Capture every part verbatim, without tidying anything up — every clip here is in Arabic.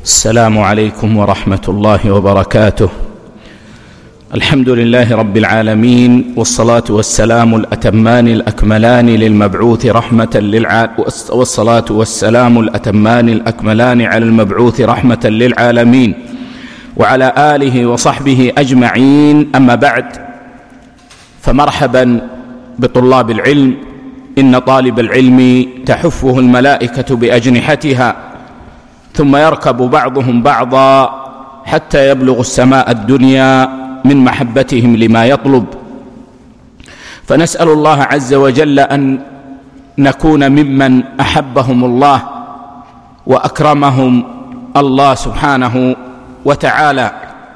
السلام عليكم ورحمة الله وبركاته. الحمد لله رب العالمين، والصلاة والسلام الأتمان الأكملان للمبعوث رحمة للعالمين والصلاة والسلام الأتمان الأكملان على المبعوث رحمة للعالمين وعلى آله وصحبه أجمعين. أما بعد، فمرحبا بطلاب العلم، إن طالب العلم تحفه الملائكة بأجنحتها، ثم يركب بعضهم بعضا حتى يبلغ السماء الدنيا من محبتهم لما يطلب. فنسأل الله عز وجل أن نكون ممن أحبهم الله وأكرمهم الله سبحانه وتعالى.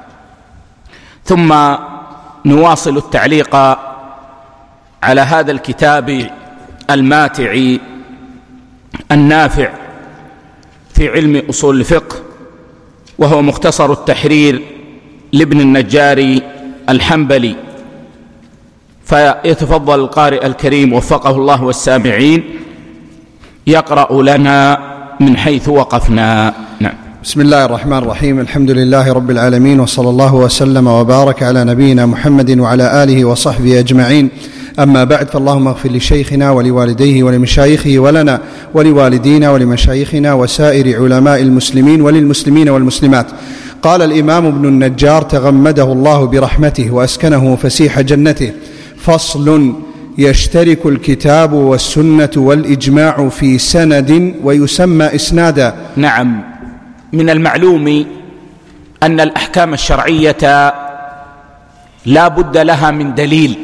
ثم نواصل التعليق على هذا الكتاب الماتع النافع في علم أصول الفقه، وهو مختصر التحرير لابن النجار الحنبلي. فيتفضل القارئ الكريم وفقه الله والسامعين يقرأ لنا من حيث وقفنا. نعم. بسم الله الرحمن الرحيم. الحمد لله رب العالمين، وصلى الله وسلم وبارك على نبينا محمد وعلى آله وصحبه أجمعين. أما بعد، فاللهم اغفر لشيخنا ولوالديه ولمشايخه ولنا ولوالدينا ولمشايخنا وسائر علماء المسلمين وللمسلمين والمسلمات. قال الإمام ابن النجار تغمده الله برحمته وأسكنه فسيح جنته: فصل: يشترك الكتاب والسنة والإجماع في سند ويسمى إسنادا. نعم، من المعلوم أن الأحكام الشرعية لا بد لها من دليل،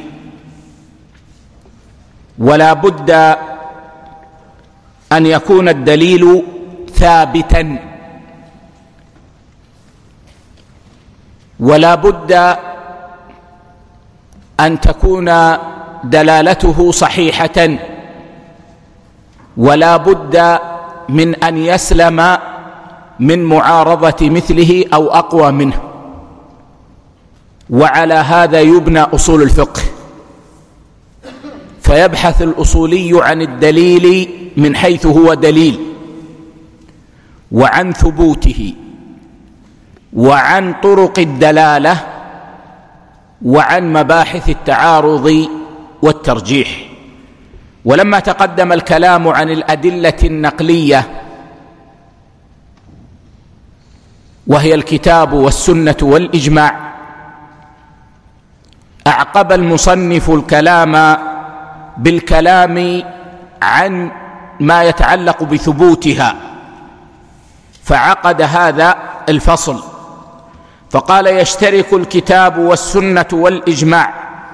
ولا بد أن يكون الدليل ثابتا، ولا بد أن تكون دلالته صحيحة، ولا بد من أن يسلم من معارضة مثله أو أقوى منه. وعلى هذا يبنى أصول الفقه، فيبحث الأصولي عن الدليل من حيث هو دليل، وعن ثبوته، وعن طرق الدلالة، وعن مباحث التعارض والترجيح. ولما تقدم الكلام عن الأدلة النقلية وهي الكتاب والسنة والإجماع، أعقب المصنف الكلام بالكلام عن ما يتعلق بثبوتها، فعقد هذا الفصل فقال: يشترك الكتاب والسنة والإجماع.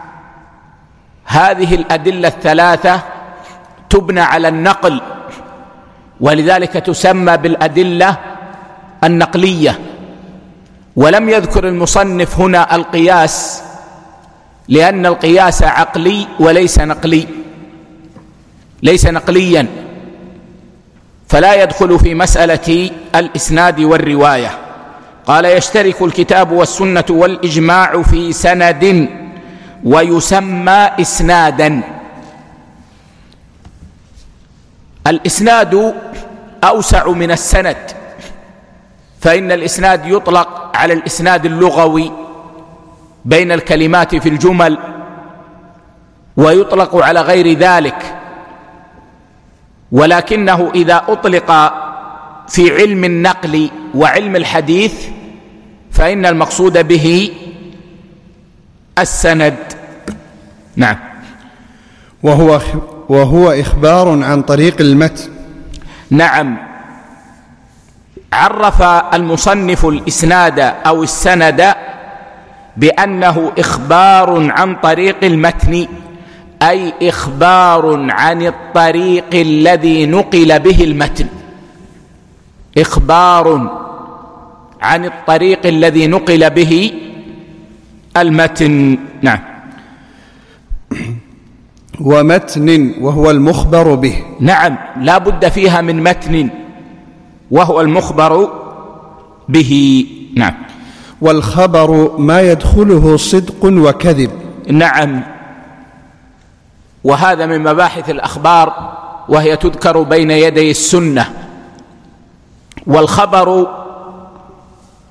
هذه الأدلة الثلاثة تبنى على النقل، ولذلك تسمى بالأدلة النقلية. ولم يذكر المصنف هنا القياس، لأن القياس عقلي وليس نقلي، ليس نقليا، فلا يدخل في مسألة الإسناد والرواية. قال: يشترك الكتاب والسنة والإجماع في سند ويسمى إسنادا. الإسناد أوسع من السند، فإن الإسناد يطلق على الإسناد اللغوي بين الكلمات في الجمل، ويطلق على غير ذلك، ولكنه إذا أطلق في علم النقل وعلم الحديث فإن المقصود به السند. نعم. وهو وهو إخبار عن طريق المتن. نعم، عرف المصنف الإسناد أو السند بأنه إخبار عن طريق المتن، أي إخبار عن الطريق الذي نقل به المتن، إخبار عن الطريق الذي نقل به المتن. نعم. ومتن وهو المخبر به. نعم، لا بد فيها من متن وهو المخبر به. نعم. والخبر ما يدخله صدق وكذب. نعم، وهذا من مباحث الأخبار، وهي تذكر بين يدي السنة. والخبر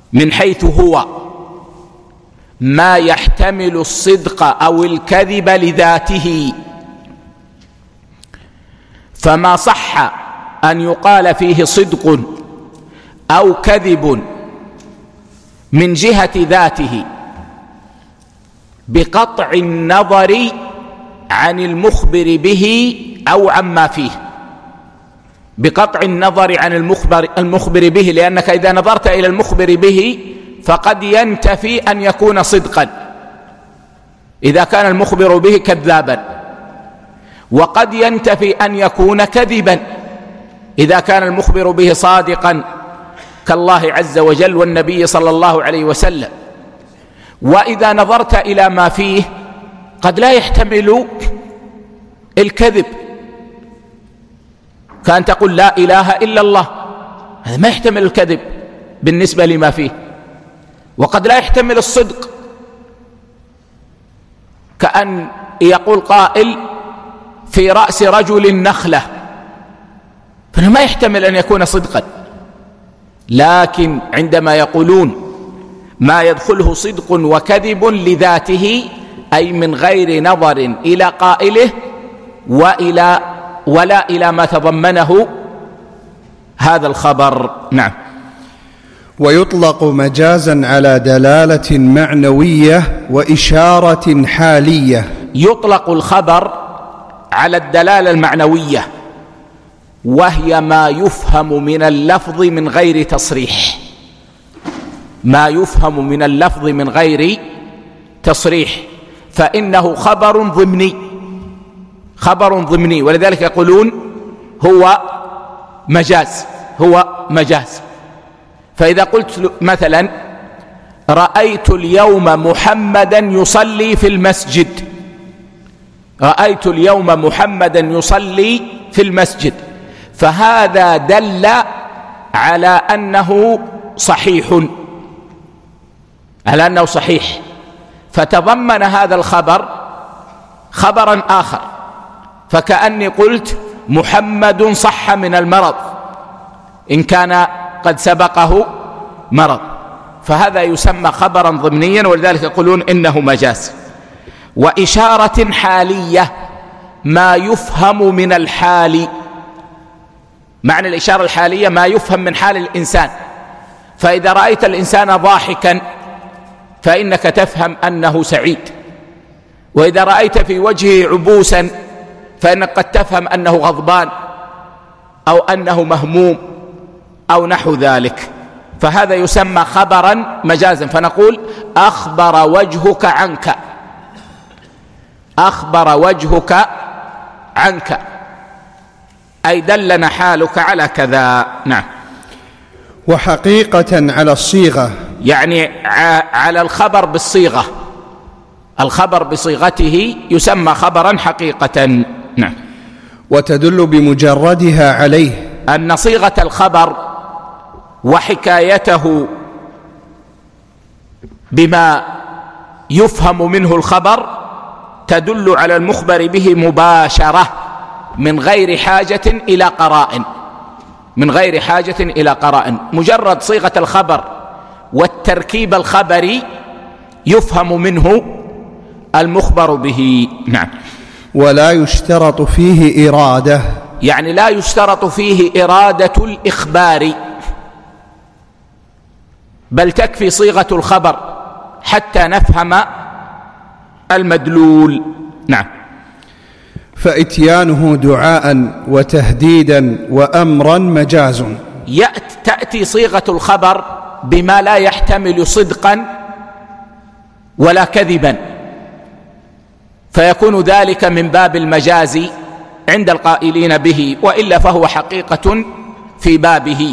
من حيث هو ما يحتمل الصدق أو الكذب لذاته، فما صح أن يقال فيه صدق أو كذب من جهة ذاته بقطع النظر عن المخبر به أو عما فيه، بقطع النظر عن المخبر, المخبر به، لأنك إذا نظرت إلى المخبر به فقد ينتفي أن يكون صدقا إذا كان المخبر به كذابا، وقد ينتفي أن يكون كذبا إذا كان المخبر به صادقا كالله عز وجل والنبي صلى الله عليه وسلم. وإذا نظرت إلى ما فيه قد لا يحتمل الكذب، كأن تقول لا إله إلا الله، هذا ما يحتمل الكذب بالنسبة لما فيه، وقد لا يحتمل الصدق، كأن يقول قائل في رأس رجل نخلة، فإنه ما يحتمل أن يكون صدقا. لكن عندما يقولون ما يدخله صدق وكذب لذاته، أي من غير نظر إلى قائله وإلى ولا إلى ما تضمنه هذا الخبر. نعم. ويطلق مجازا على دلالة معنوية وإشارة حالية. يطلق الخبر على الدلالة المعنوية، وهي ما يفهم من اللفظ من غير تصريح، ما يفهم من اللفظ من غير تصريح، فإنه خبر ضمني، خبر ضمني، ولذلك يقولون هو مجاز، هو مجاز. فإذا قلت مثلا رأيت اليوم محمدا يصلي في المسجد، رأيت اليوم محمدا يصلي في المسجد، فهذا دل على أنه صحيح، على أنه صحيح، فتضمن هذا الخبر خبرا آخر، فكأني قلت محمد صح من المرض إن كان قد سبقه مرض، فهذا يسمى خبرا ضمنيا، ولذلك يقولون إنه مجاز. وإشارة حالية ما يفهم من الحال، معنى الإشارة الحالية ما يفهم من حال الإنسان، فإذا رأيت الإنسان ضاحكا فإنك تفهم أنه سعيد، وإذا رأيت في وجهه عبوسا فإنك قد تفهم أنه غضبان أو أنه مهموم أو نحو ذلك، فهذا يسمى خبرا مجازا. فنقول أخبر وجهك عنك، أخبر وجهك عنك، أي دلنا حالك على كذا. نعم. وحقيقة على الصيغة، يعني على الخبر بالصيغة، الخبر بصيغته يسمى خبرا حقيقة. نعم. وتدل بمجردها عليه، أن صيغة الخبر وحكايته بما يفهم منه الخبر تدل على المخبر به مباشرة من غير حاجة إلى قرائن، من غير حاجة إلى قرائن، مجرد صيغة الخبر والتركيب الخبري يفهم منه المخبر به. نعم. ولا يشترط فيه إرادة، يعني لا يشترط فيه إرادة الإخبار، بل تكفي صيغة الخبر حتى نفهم المدلول. نعم. فإتيانه دعاء وتهديدا وأمرا مجاز، تأتي صيغة الخبر بما لا يحتمل صدقا ولا كذبا، فيكون ذلك من باب المجاز عند القائلين به، وإلا فهو حقيقة في بابه،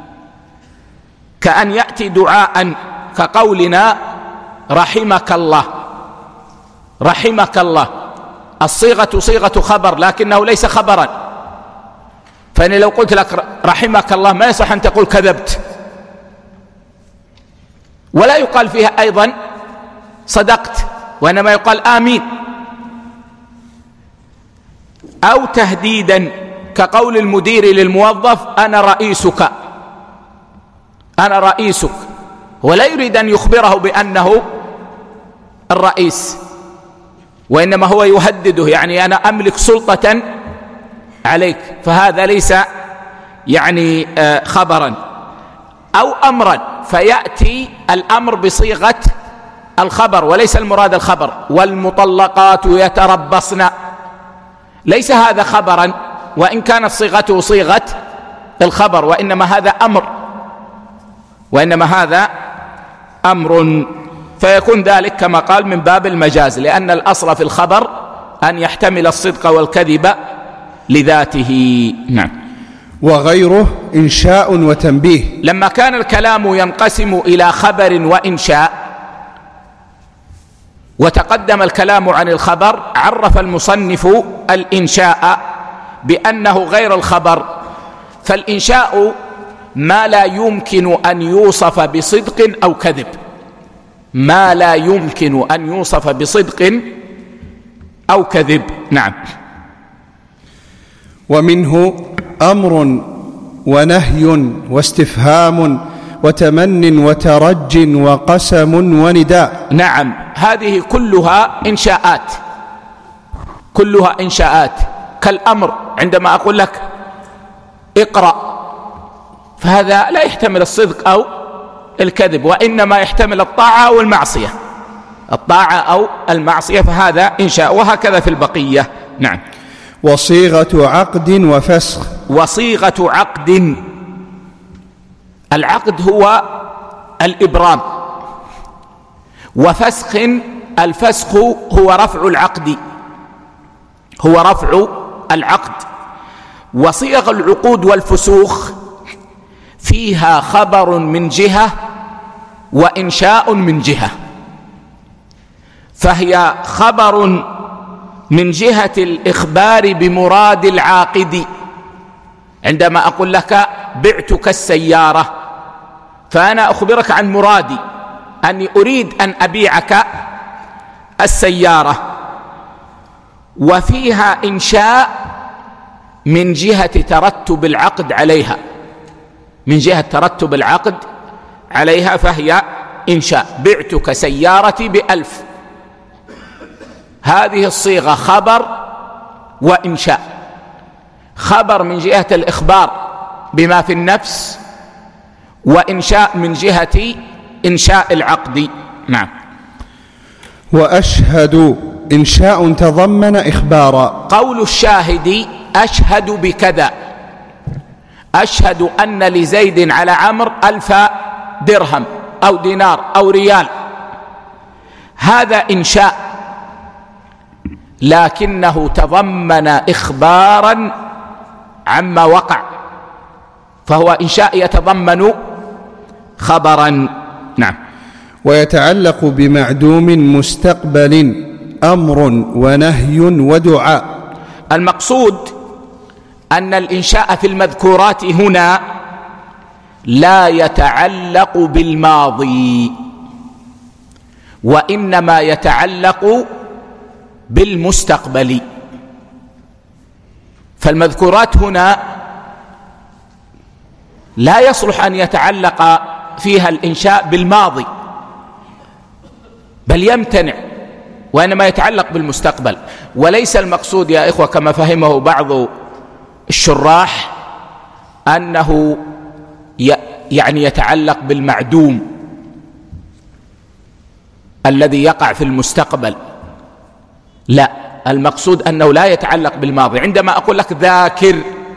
كأن يأتي دعاء كقولنا رحمك الله، رحمك الله، الصيغة صيغة خبر لكنه ليس خبرا، فإن لو قلت لك رحمك الله ما يصح أن تقول كذبت، ولا يقال فيها أيضا صدقت، وإنما يقال آمين. أو تهديدا كقول المدير للموظف أنا رئيسك، أنا رئيسك، ولا يريد أن يخبره بأنه الرئيس، وإنما هو يهدده، يعني أنا أملك سلطة عليك، فهذا ليس يعني خبرا أو أمرا، فيأتي الأمر بصيغة الخبر وليس المراد الخبر. والمطلقات يتربصن، ليس هذا خبرا وإن كانت صيغته صيغة الخبر، وإنما هذا أمر، وإنما هذا أمر، فيكون ذلك كما قال من باب المجاز، لأن الأصل في الخبر أن يحتمل الصدق والكذب لذاته. نعم. وغيره إنشاء وتنبيه. لما كان الكلام ينقسم إلى خبر وإنشاء، وتقدم الكلام عن الخبر، عرف المصنف الإنشاء بأنه غير الخبر. فالإنشاء ما لا يمكن أن يوصف بصدق أو كذب، ما لا يمكن أن يوصف بصدق أو كذب. نعم. ومنه أمر ونهي واستفهام وتمن وترج وقسم ونداء. نعم، هذه كلها إنشاءات، كلها إنشاءات. كالأمر عندما أقول لك اقرأ، فهذا لا يحتمل الصدق أو الكذب، وإنما يحتمل الطاعة أو المعصية، الطاعة أو المعصية، فهذا إنشاء. وهكذا في البقية. نعم. وصيغة عقد وفسخ. وصيغة عقد، العقد هو الإبرام، وفسخ، الفسخ هو رفع العقد، هو رفع العقد. وصيغ العقود والفسوخ فيها خبر من جهة وإنشاء من جهة، فهي خبر من جهة الإخبار بمراد العاقد. عندما أقول لك بعتك السيارة، فأنا أخبرك عن مرادي، أني أريد أن أبيعك السيارة. وفيها إنشاء من جهة ترتب العقد عليها، من جهة ترتب العقد عليها، فهي إنشاء. بعتك سيارتي بألف، هذه الصيغة خبر وإنشاء. خبر من جهة الإخبار بما في النفس، وإنشاء من جهة إنشاء العقد. نعم. وأشهد إنشاء تضمن إخبارا. قول الشاهد أشهد بكذا، أشهد أن لزيد على عمرو ألف درهم أو دينار أو ريال، هذا إنشاء، لكنه تضمن إخبارا عما وقع، فهو إنشاء يتضمن خبرا. نعم. ويتعلق بمعدوم مستقبل أمر ونهي ودعاء. المقصود أن الإنشاء في المذكورات هنا لا يتعلق بالماضي، وإنما يتعلق بالمستقبل. فالمذكورات هنا لا يصلح أن يتعلق فيها الإنشاء بالماضي، بل يمتنع، وإنما يتعلق بالمستقبل. وليس المقصود يا إخوة كما فهمه بعض الشراح أنه يعني يتعلق بالمعدوم الذي يقع في المستقبل، لا، المقصود أنه لا يتعلق بالماضي. عندما أقول لك ذاكر،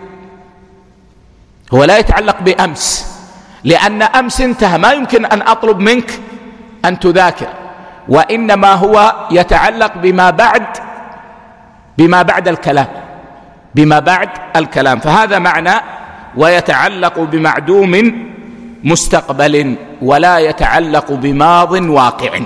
هو لا يتعلق بأمس، لأن أمس انتهى، ما يمكن أن أطلب منك أن تذاكر، وإنما هو يتعلق بما بعد، بما بعد الكلام، بما بعد الكلام. فهذا معنى ويتعلق بمعدوم مستقبل، ولا يتعلق بماض واقع،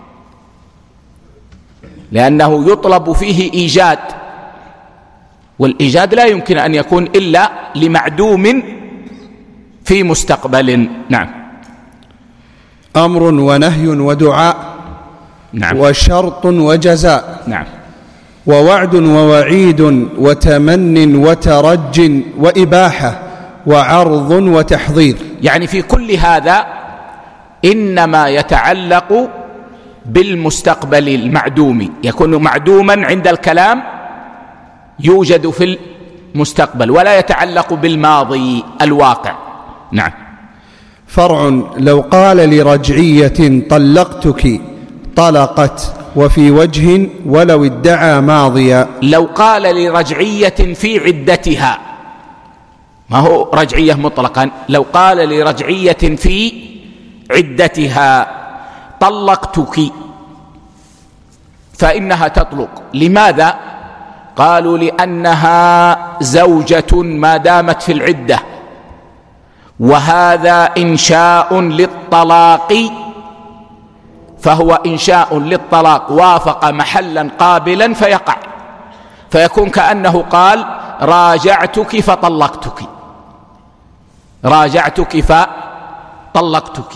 لأنه يطلب فيه إيجاد، والإيجاد لا يمكن أن يكون إلا لمعدوم في مستقبل. نعم. أمر ونهي ودعاء. نعم. وشرط وجزاء. نعم. ووعد ووعيد وتمن وترج وإباحة وعرض وتحضير. يعني في كل هذا إنما يتعلق بالمستقبل المعدوم، يكون معدوما عند الكلام يوجد في المستقبل، ولا يتعلق بالماضي الواقع. نعم. فرع: لو قال لرجعية طلقتك طلقت وفي وجه ولو ادعى ماضيا. لو قال لرجعية في عدتها، ما هو رجعية مطلقا، لو قال لرجعية في عدتها طلقتك فإنها تطلق. لماذا؟ قالوا لأنها زوجة ما دامت في العدة، وهذا إنشاء للطلاق، فهو إنشاء للطلاق وافق محلا قابلا فيقع، فيكون كأنه قال راجعتك فطلقتك، راجعتك فطلقتك.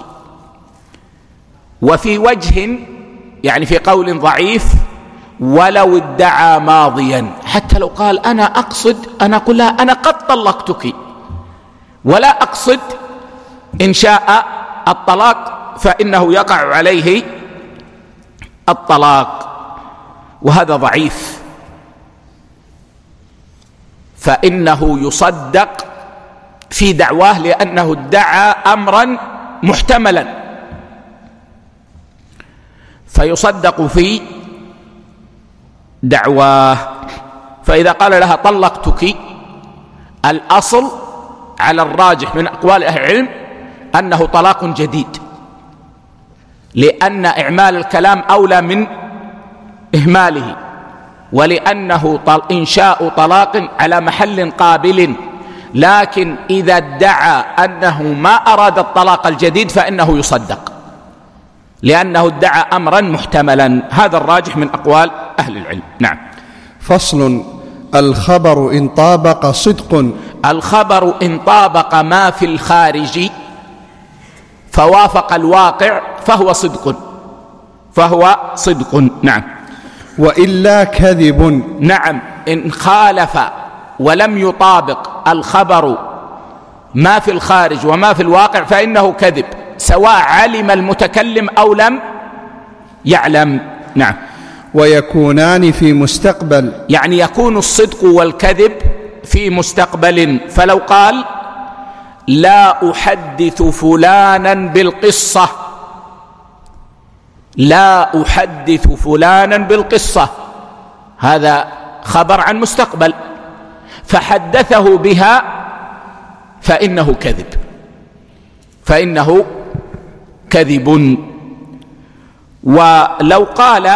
وفي وجه يعني في قول ضعيف ولو ادعى ماضيا، حتى لو قال أنا أقصد، أنا أقول لها أنا قد طلقتك ولا أقصد إنشاء الطلاق، فإنه يقع عليه الطلاق، وهذا ضعيف، فإنه يصدق في دعواه لأنه ادعى أمرا محتملا، فيصدق في دعواه. فإذا قال لها طلقتك، الأصل على الراجح من أقوال أهل العلم أنه طلاق جديد، لأن إعمال الكلام أولى من إهماله، ولأنه إنشاء طلاق على محل قابل. لكن إذا ادعى أنه ما أراد الطلاق الجديد فإنه يصدق، لأنه ادعى أمرا محتملا. هذا الراجح من أقوال أهل العلم. نعم. فصل: الخبر إن طابق صدق. الخبر إن طابق ما في الخارج فوافق الواقع فهو صدق، فهو صدق. نعم. وإلا كذب. نعم، إن خالف ولم يطابق الخبر ما في الخارج وما في الواقع فإنه كذب، سواء علم المتكلم أو لم يعلم. نعم. ويكونان في مستقبل، يعني يكون الصدق والكذب في مستقبل. فلو قال لا أحدث فلانا بالقصة، لا أحدث فلانا بالقصة، هذا خبر عن مستقبل، فحدثه بها فإنه كذب، فإنه كذب. ولو قال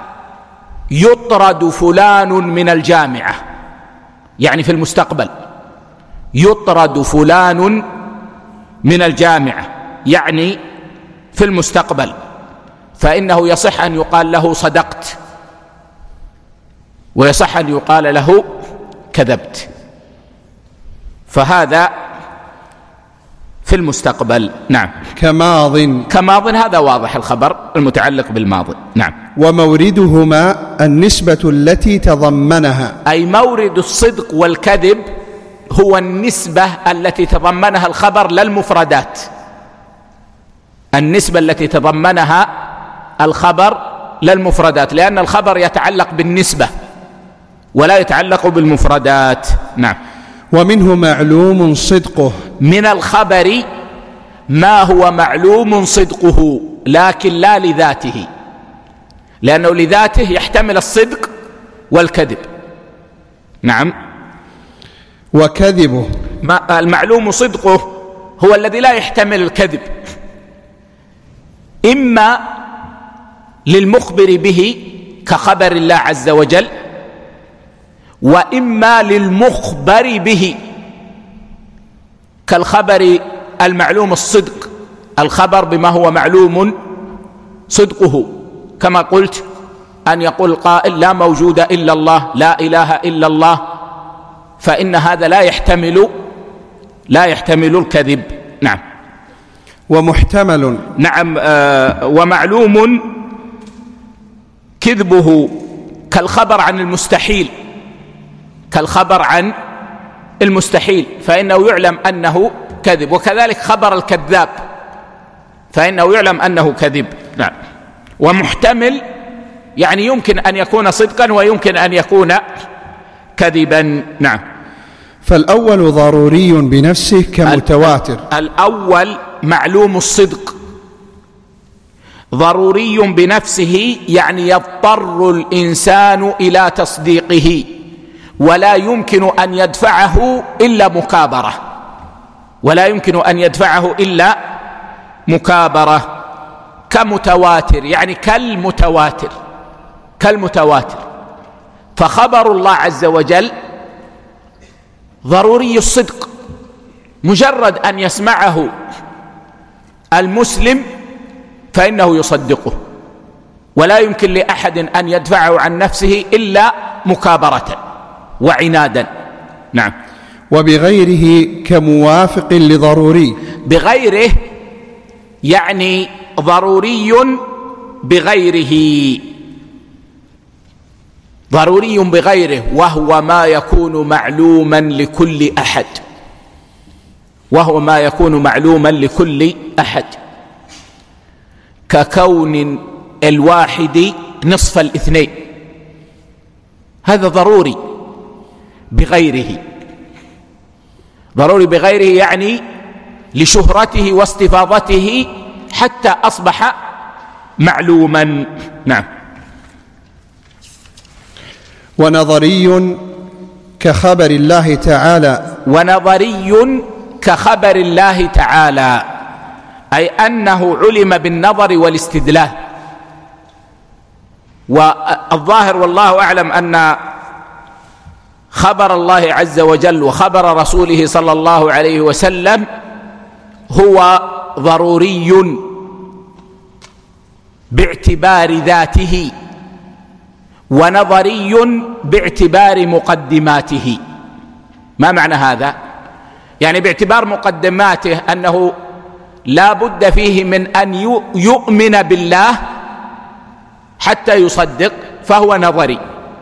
يطرد فلان من الجامعة، يعني في المستقبل، يطرد فلان من الجامعة يعني في المستقبل، فإنه يصح أن يقال له صدقت، ويصح أن يقال له كذبت، فهذا في المستقبل. نعم. كماض. كماض هذا واضح الخبر المتعلق بالماضي. نعم. وموردهما النسبة التي تضمنها، أي مورد الصدق والكذب هو النسبة التي تضمنها الخبر لا المفردات، النسبة التي تضمنها الخبر لا المفردات، لأن الخبر يتعلق بالنسبة ولا يتعلق بالمفردات. نعم. ومنه معلوم صدقه، من الخبر ما هو معلوم صدقه لكن لا لذاته، لأنه لذاته يحتمل الصدق والكذب. نعم. وكذبه، ما المعلوم صدقه هو الذي لا يحتمل الكذب، إما للمخبر به كخبر الله عز وجل، وإما للمخبر به كالخبر المعلوم الصدق، الخبر بما هو معلوم صدقه، كما قلت أن يقول قائل لا موجود إلا الله، لا إله إلا الله، فإن هذا لا يحتمل لا يحتمل الكذب. نعم. ومحتمل. نعم. آه ومعلوم كذبه كالخبر عن المستحيل، كالخبر عن المستحيل، فإنه يعلم أنه كذب. وكذلك خبر الكذاب فإنه يعلم أنه كذب. نعم. ومحتمل يعني يمكن أن يكون صدقا ويمكن أن يكون كذبا. نعم. فالأول ضروري بنفسه كمتواتر. الأول معلوم الصدق ضروري بنفسه، يعني يضطر الإنسان إلى تصديقه ولا يمكن أن يدفعه إلا مكابرة، ولا يمكن أن يدفعه إلا مكابرة. كمتواتر يعني كالمتواتر، كالمتواتر. فخبر الله عز وجل ضروري الصدق، مجرد أن يسمعه المسلم فإنه يصدقه، ولا يمكن لأحد أن يدفعه عن نفسه إلا مكابرة وعنادا. نعم. وبغيره كموافق لضروري. بغيره يعني ضروري بغيره، ضروري بغيره، وهو ما يكون معلوما لكل أحد، وهو ما يكون معلوما لكل أحد، ككون الواحد نصف الاثنين، هذا ضروري بغيره. ضروري بغيره يعني لشهرته واستفاضته حتى أصبح معلوما. نعم. ونظري كخبر الله تعالى. ونظري كخبر الله تعالى أي أنه علم بالنظر والاستدلال. والظاهر والله أعلم أن خبر الله عز وجل وخبر رسوله صلى الله عليه وسلم هو ضروري باعتبار ذاته ونظري باعتبار مقدماته. ما معنى هذا؟ يعني باعتبار مقدماته أنه لا بد فيه من أن يؤمن بالله حتى يصدق فهو نظري،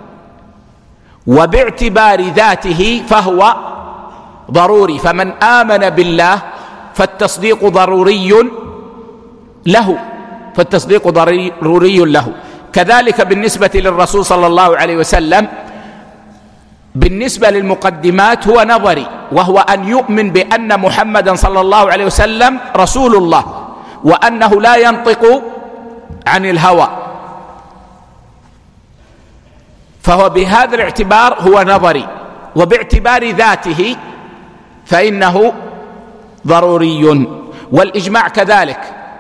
وباعتبار ذاته فهو ضروري. فمن آمن بالله فالتصديق ضروري له، فالتصديق ضروري له. كذلك بالنسبة للرسول صلى الله عليه وسلم بالنسبة للمقدمات هو نظري، وهو أن يؤمن بأن محمدا صلى الله عليه وسلم رسول الله وأنه لا ينطق عن الهوى، فهو بهذا الاعتبار هو نظري. وباعتبار ذاته فإنه ضروري. والإجماع كذلك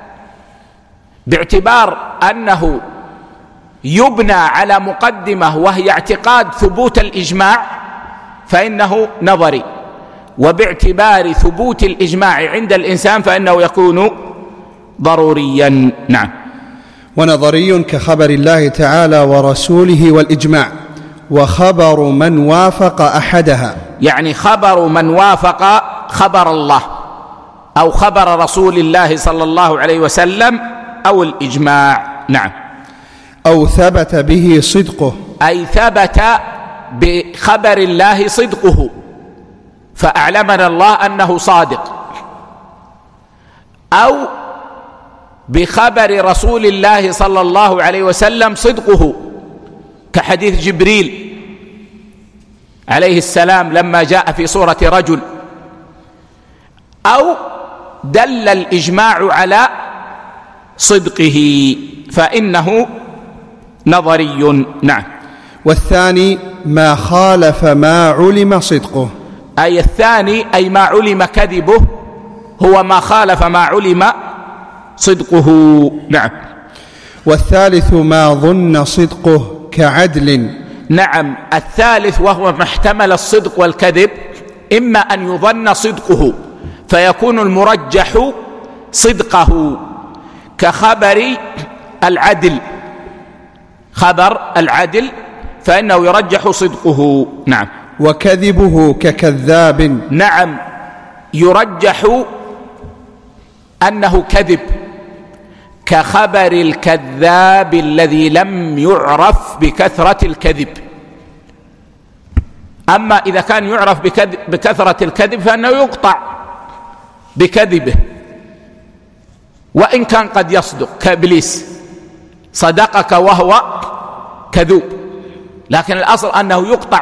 باعتبار أنه يبنى على مقدمة وهي اعتقاد ثبوت الإجماع فإنه نظري، وباعتبار ثبوت الإجماع عند الإنسان فإنه يكون ضروريا. نعم. ونظري كخبر الله تعالى ورسوله والإجماع، وخبر من وافق أحدها، يعني خبر من وافق خبر الله أو خبر رسول الله صلى الله عليه وسلم أو الإجماع. نعم. أو ثبت به صدقه، أي ثبت بخبر الله صدقه فأعلمنا الله أنه صادق، أو بخبر رسول الله صلى الله عليه وسلم صدقه كحديث جبريل عليه السلام لما جاء في صورة رجل، أو دل الإجماع على صدقه فإنه نظري. نعم. والثاني ما خالف ما علم صدقه، أي الثاني أي ما علم كذبه هو ما خالف ما علم صدقه. نعم. والثالث ما ظن صدقه كعدل. نعم. الثالث وهو ما احتمل الصدق والكذب، إما أن يظن صدقه فيكون المرجح صدقه كخبر العدل، خبر العدل فإنه يرجح صدقه. نعم. وكذبه ككذاب. نعم. يرجح أنه كذب كخبر الكذاب الذي لم يعرف بكثرة الكذب. أما إذا كان يعرف بكثرة الكذب فإنه يقطع بكذبه. وإن كان قد يصدق كإبليس، صدقك وهو كذوب، لكن الأصل أنه يقطع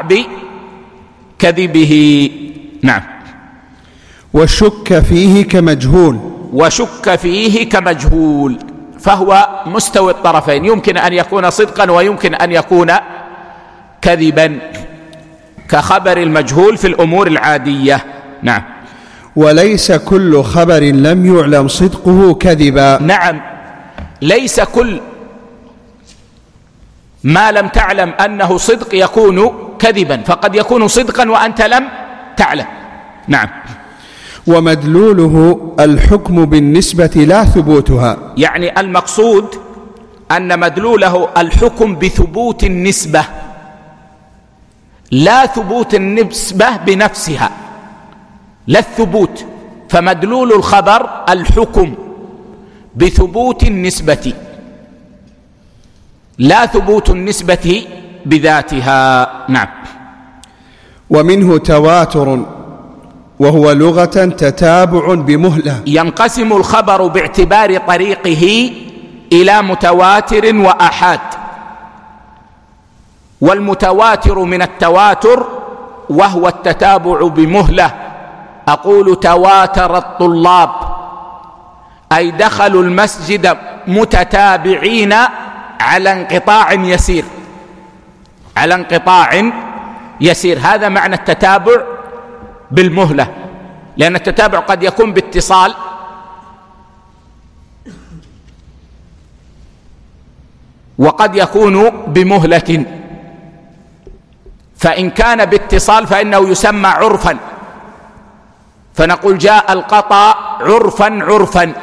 بكذبه. نعم. وشك فيه كمجهول، وشك فيه كمجهول، فهو مستوي الطرفين، يمكن أن يكون صدقا ويمكن أن يكون كذبا، كخبر المجهول في الأمور العادية. نعم. وليس كل خبر لم يعلم صدقه كذبا. نعم، ليس كل ما لم تعلم أنه صدق يكون كذبا، فقد يكون صدقا وأنت لم تعلم. نعم. ومدلوله الحكم بالنسبة لا ثبوتها، يعني المقصود أن مدلوله الحكم بثبوت النسبة لا ثبوت النسبة بنفسها، لا الثبوت، فمدلول الخبر الحكم بثبوت النسبة لا ثبوت النسبة بذاتها. نعم. ومنه تواتر، وهو لغة تتابع بمهلة. ينقسم الخبر باعتبار طريقه إلى متواتر وآحاد، والمتواتر من التواتر وهو التتابع بمهلة. أقول تواتر الطلاب، أي دخلوا المسجد متتابعين على انقطاع يسير، على انقطاع يسير، هذا معنى التتابع بالمهلة، لأن التتابع قد يكون باتصال وقد يكون بمهلة، فإن كان باتصال فإنه يسمى عرفا، فنقول جاء القطا عرفا عرفا.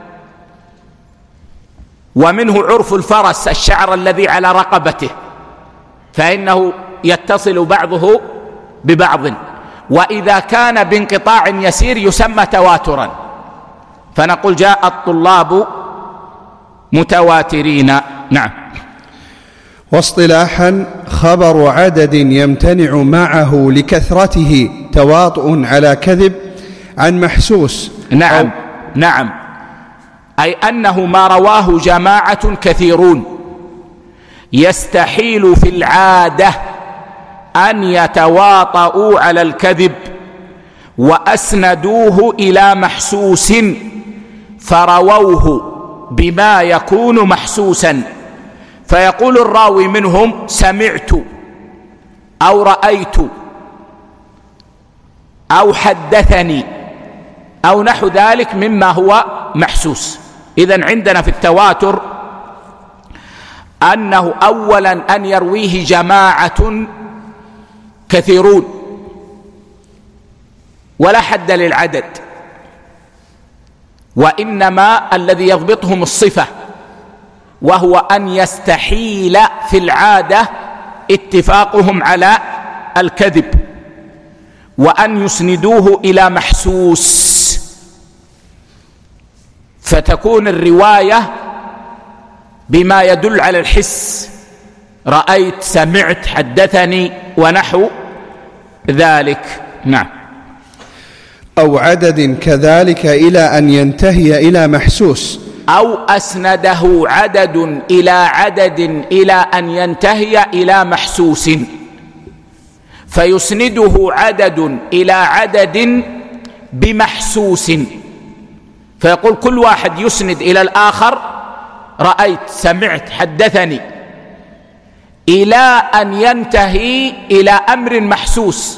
ومنه عرف الفرس، الشعر الذي على رقبته، فإنه يتصل بعضه ببعض. وإذا كان بانقطاع يسير يسمى تواترا، فنقول جاء الطلاب متواترين. نعم. واصطلاحا خبر عدد يمتنع معه لكثرته تواطؤ على كذب عن محسوس. نعم. نعم، أي أنه ما رواه جماعة كثيرون يستحيل في العادة أن يتواطؤوا على الكذب، وأسندوه إلى محسوس فرووه بما يكون محسوسا، فيقول الراوي منهم سمعت أو رأيت أو حدثني أو نحو ذلك مما هو محسوس. إذن عندنا في التواتر أنه أولا أن يرويه جماعة كثيرون ولا حد للعدد، وإنما الذي يضبطهم الصفة، وهو أن يستحيل في العادة اتفاقهم على الكذب، وأن يسندوه إلى محسوس، فتكون الرواية بما يدل على الحس، رأيت، سمعت، حدثني ونحو ذلك. نعم. أو عدد كذلك إلى أن ينتهي إلى محسوس، أو أسنده عدد إلى عدد إلى أن ينتهي إلى محسوس، فيسنده عدد إلى عدد بمحسوس، فيقول كل واحد يسند إلى الآخر رأيت، سمعت، حدثني، إلى أن ينتهي إلى أمر محسوس،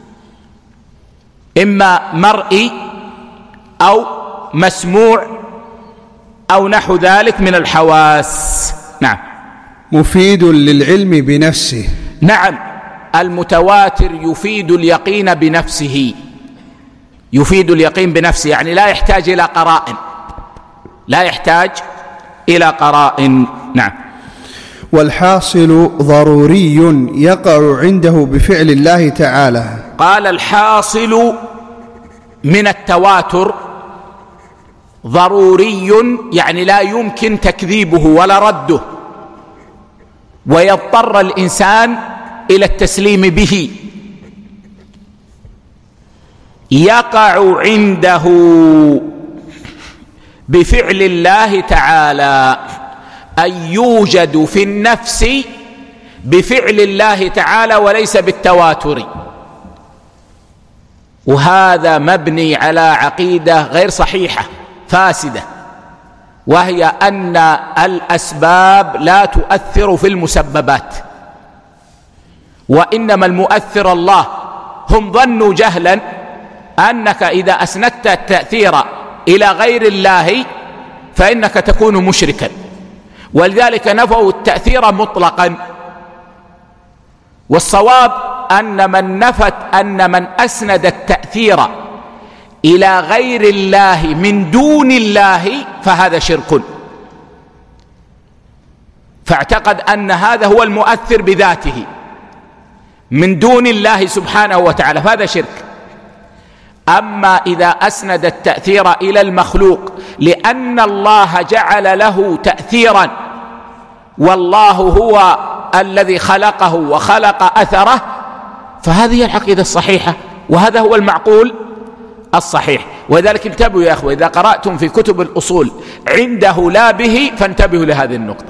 إما مرئي أو مسموع أو نحو ذلك من الحواس. نعم. مفيد للعلم بنفسه. نعم، المتواتر يفيد اليقين بنفسه، يفيد اليقين بنفسه، يعني لا يحتاج إلى قرائن، لا يحتاج إلى قرائن. نعم. والحاصل ضروري يقع عنده بفعل الله تعالى. قال الحاصل من التواتر ضروري، يعني لا يمكن تكذيبه ولا رده، ويضطر الإنسان إلى التسليم به. يقع عنده بفعل الله تعالى، أي يوجد في النفس بفعل الله تعالى وليس بالتواتر. وهذا مبني على عقيدة غير صحيحة فاسدة، وهي أن الأسباب لا تؤثر في المسببات، وإنما المؤثر الله. هم ظنوا جهلا أنك إذا أسندت التأثير إلى غير الله فإنك تكون مشركا، ولذلك نفوا التأثير مطلقا. والصواب أن من نفت أن من أسند التأثير إلى غير الله من دون الله فهذا شرك، فاعتقد أن هذا هو المؤثر بذاته من دون الله سبحانه وتعالى، فهذا شرك. أما إذا أسند التأثير إلى المخلوق لأن الله جعل له تأثيرا والله هو الذي خلقه وخلق أثره، فهذه هي العقيدة الصحيحة، وهذا هو المعقول الصحيح. وذلك انتبهوا يا أخوة، إذا قرأتم في كتب الأصول عنده لا به فانتبهوا لهذه النقطة.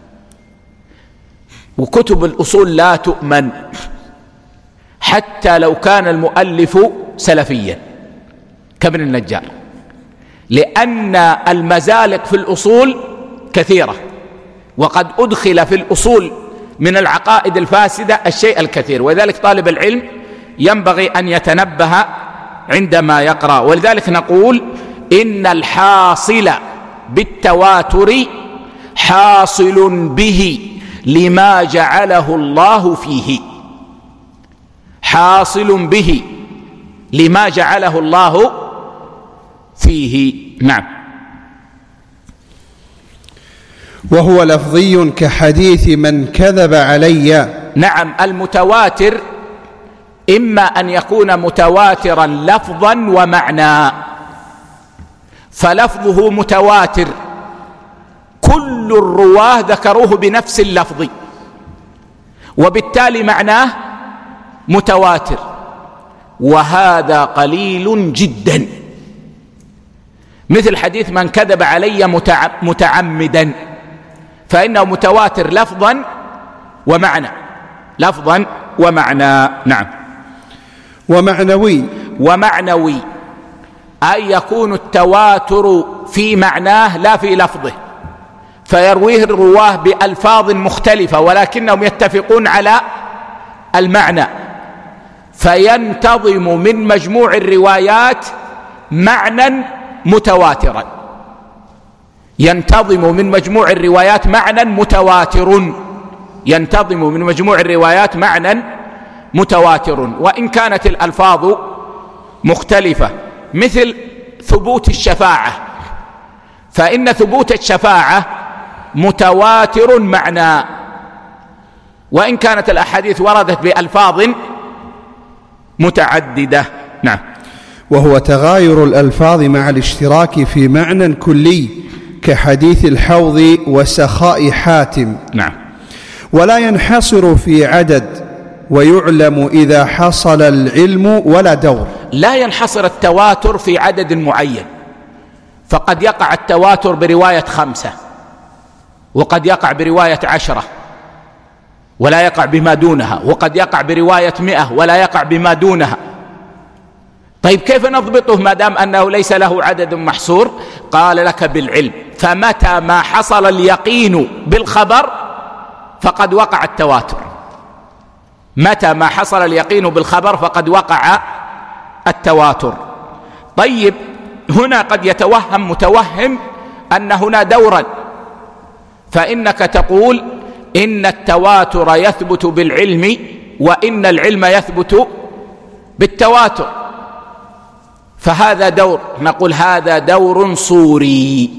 وكتب الأصول لا تؤمن حتى لو كان المؤلف سلفيا كابن النجار، لأن المزالق في الأصول كثيرة، وقد أدخل في الأصول من العقائد الفاسدة الشيء الكثير، وذلك طالب العلم ينبغي أن يتنبه عندما يقرأ. ولذلك نقول إن الحاصل بالتواتر حاصل به لما جعله الله فيه، حاصل به لما جعله الله فيه. نعم. وهو لفظي كحديث من كذب علي. نعم، المتواتر إما أن يكون متواترا لفظا ومعنى، فلفظه متواتر كل الرواه ذكروه بنفس اللفظ، وبالتالي معناه متواتر، وهذا قليل جدا، مثل حديث من كذب علي متعمدا، فإنه متواتر لفظا ومعنى، لفظا ومعنى. نعم. ومعنوي. ومعنوي أي يكون التواتر في معناه لا في لفظه، فيرويه الرواه بألفاظ مختلفة ولكنهم يتفقون على المعنى، فينتظم من مجموع الروايات معنى متواترا، ينتظم من مجموع الروايات معنى متواتر، ينتظم من مجموع الروايات معنى متواتر، وإن كانت الألفاظ مختلفة، مثل ثبوت الشفاعة، فإن ثبوت الشفاعة متواتر معنى، وإن كانت الأحاديث وردت بألفاظ متعددة. نعم. وهو تغاير الألفاظ مع الاشتراك في معنى كلي كحديث الحوض وسخاء حاتم. نعم. ولا ينحصر في عدد، ويعلم إذا حصل العلم ولا دور. لا ينحصر التواتر في عدد معين، فقد يقع التواتر برواية خمسة، وقد يقع برواية عشرة ولا يقع بما دونها، وقد يقع برواية مئة ولا يقع بما دونها. طيب كيف نضبطه ما دام أنه ليس له عدد محصور؟ قال لك بالعلم، فمتى ما حصل اليقين بالخبر فقد وقع التواتر، متى ما حصل اليقين بالخبر فقد وقع التواتر. طيب هنا قد يتوهم متوهم أن هنا دورا، فإنك تقول إن التواتر يثبت بالعلم وإن العلم يثبت بالتواتر، فهذا دور. نقول هذا دور صوري،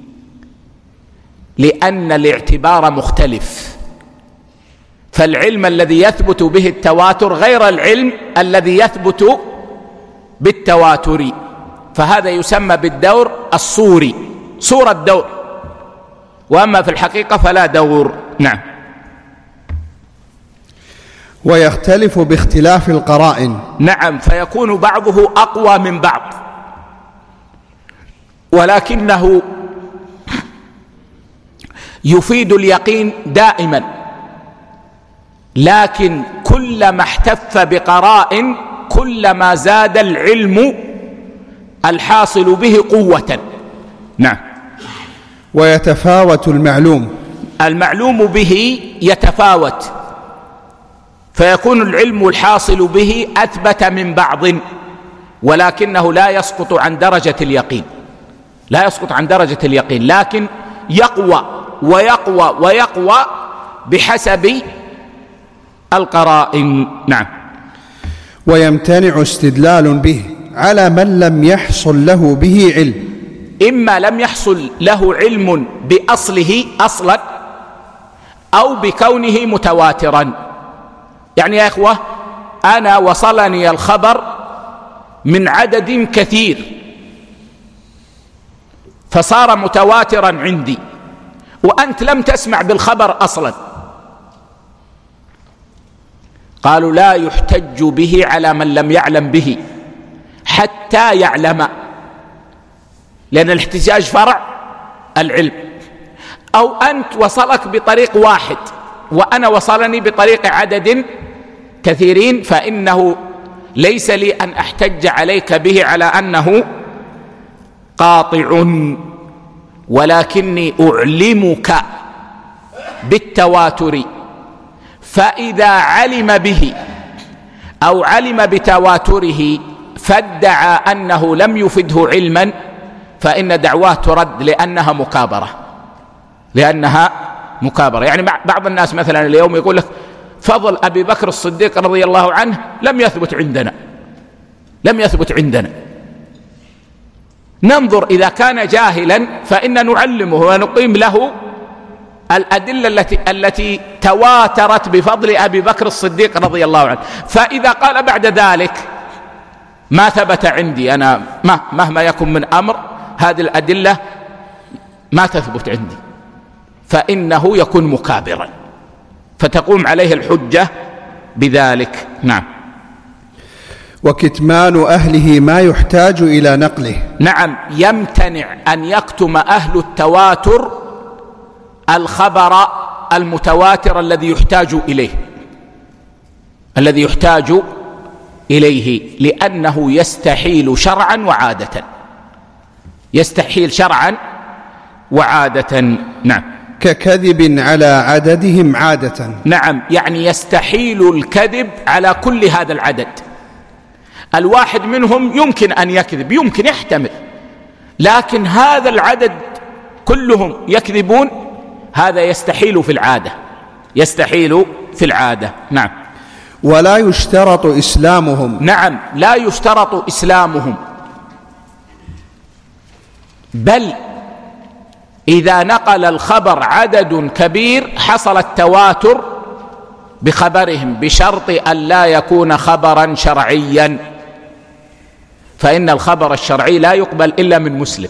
لأن الاعتبار مختلف، فالعلم الذي يثبت به التواتر غير العلم الذي يثبت بالتواتر، فهذا يسمى بالدور الصوري، صورة دور، وأما في الحقيقة فلا دور. نعم. ويختلف باختلاف القرائن. نعم، فيكون بعضه أقوى من بعض، ولكنه يفيد اليقين دائما، لكن كلما احتف بقرائن كلما زاد العلم الحاصل به قوة. نعم. ويتفاوت المعلوم المعلوم به يتفاوت، فيكون العلم الحاصل به أثبت من بعض، ولكنه لا يسقط عن درجة اليقين، لا يسقط عن درجة اليقين، لكن يقوى ويقوى ويقوى بحسب القرائن. نعم. ويمتنع استدلال به على من لم يحصل له به علم، إما لم يحصل له علم بأصله أصلا أو بكونه متواترا. يعني يا إخوة، أنا وصلني الخبر من عدد كثير فصار متواترا عندي، وأنت لم تسمع بالخبر أصلا، قالوا لا يحتج به على من لم يعلم به حتى يعلم، لأن الاحتجاج فرع العلم. أو أنت وصلك بطريق واحد وأنا وصلني بطريق عدد كثيرين، فإنه ليس لي أن أحتج عليك به على أنه قاطع، ولكني أعلمك بالتواتر، فإذا علم به أو علم بتواتره فادعى أنه لم يفده علما فإن دعواه ترد، لأنها مكابرة، لأنها مكابرة. يعني بعض الناس مثلا اليوم يقول لك فضل أبي بكر الصديق رضي الله عنه لم يثبت عندنا، لم يثبت عندنا. ننظر، إذا كان جاهلا فإن نعلمه ونقيم له الأدلة التي, التي تواترت بفضل أبي بكر الصديق رضي الله عنه. فإذا قال بعد ذلك ما ثبت عندي أنا، مهما يكن من أمر، هذه الأدلة ما تثبت عندي، فإنه يكون مكابرا، فتقوم عليه الحجة بذلك. نعم. وكتمان أهله ما يحتاج إلى نقله. نعم، يمتنع أن يكتم أهل التواتر الخبر المتواتر الذي يحتاج إليه، الذي يحتاج إليه، لأنه يستحيل شرعا وعادة، يستحيل شرعا وعادة. نعم. ككذب على عددهم عادة. نعم، يعني يستحيل الكذب على كل هذا العدد. الواحد منهم يمكن أن يكذب، يمكن يحتمل، لكن هذا العدد كلهم يكذبون، هذا يستحيل في العادة، يستحيل في العادة. نعم. ولا يشترط إسلامهم. نعم، لا يشترط إسلامهم، بل إذا نقل الخبر عدد كبير حصل التواتر بخبرهم، بشرط أن لا يكون خبرا شرعيا، فإن الخبر الشرعي لا يقبل إلا من مسلم،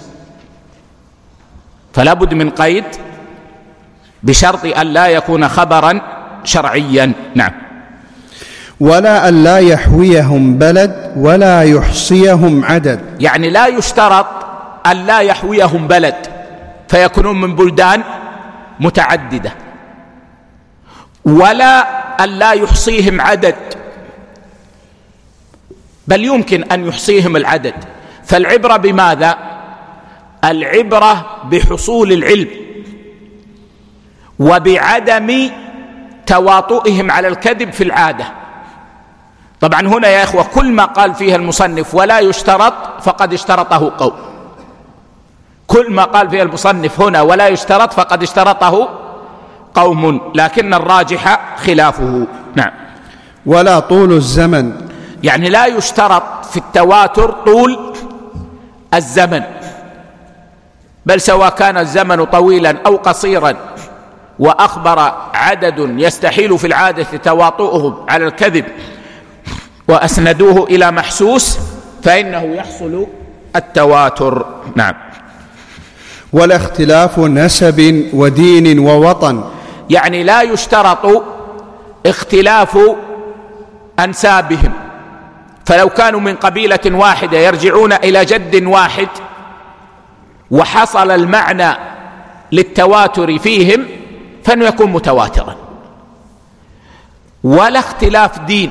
فلا بد من قيد بشرط أن لا يكون خبرا شرعيا. نعم. ولا أن لا يحويهم بلد ولا يحصيهم عدد. يعني لا يشترط أن لا يحويهم بلد فيكونون من بلدان متعددة، ولا أن لا يحصيهم عدد، بل يمكن أن يحصيهم العدد. فالعبرة بماذا؟ العبرة بحصول العلم وبعدم تواطؤهم على الكذب في العادة. طبعا هنا يا إخوة كل ما قال فيها المصنف ولا يشترط فقد اشترطه قوم، كل ما قال فيها المصنف هنا ولا يشترط فقد اشترطه قوم، لكن الراجح خلافه. نعم. ولا طول الزمن. يعني لا يشترط في التواتر طول الزمن، بل سواء كان الزمن طويلا أو قصيرا وأخبر عدد يستحيل في العادة تواطؤهم على الكذب وأسندوه إلى محسوس فإنه يحصل التواتر. نعم. ولا اختلاف نسب ودين ووطن. يعني لا يشترط اختلاف أنسابهم، فلو كانوا من قبيلة واحدة يرجعون إلى جد واحد وحصل المعنى للتواتر فيهم فإنه يكون متواترا. ولا اختلاف دين،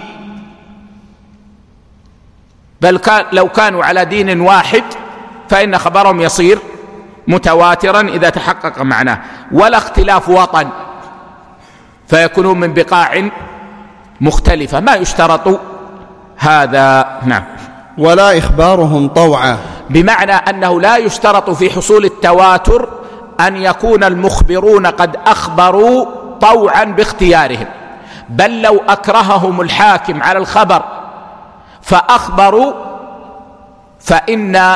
بل كان لو كانوا على دين واحد فإن خبرهم يصير متواترا إذا تحقق معناه. ولا اختلاف وطن فيكونون من بقاع مختلفة، ما يشترط هذا. نعم. ولا إخبارهم طوعا، بمعنى أنه لا يشترط في حصول التواتر أن يكون المخبرون قد أخبروا طوعا باختيارهم، بل لو أكرههم الحاكم على الخبر فأخبروا فإن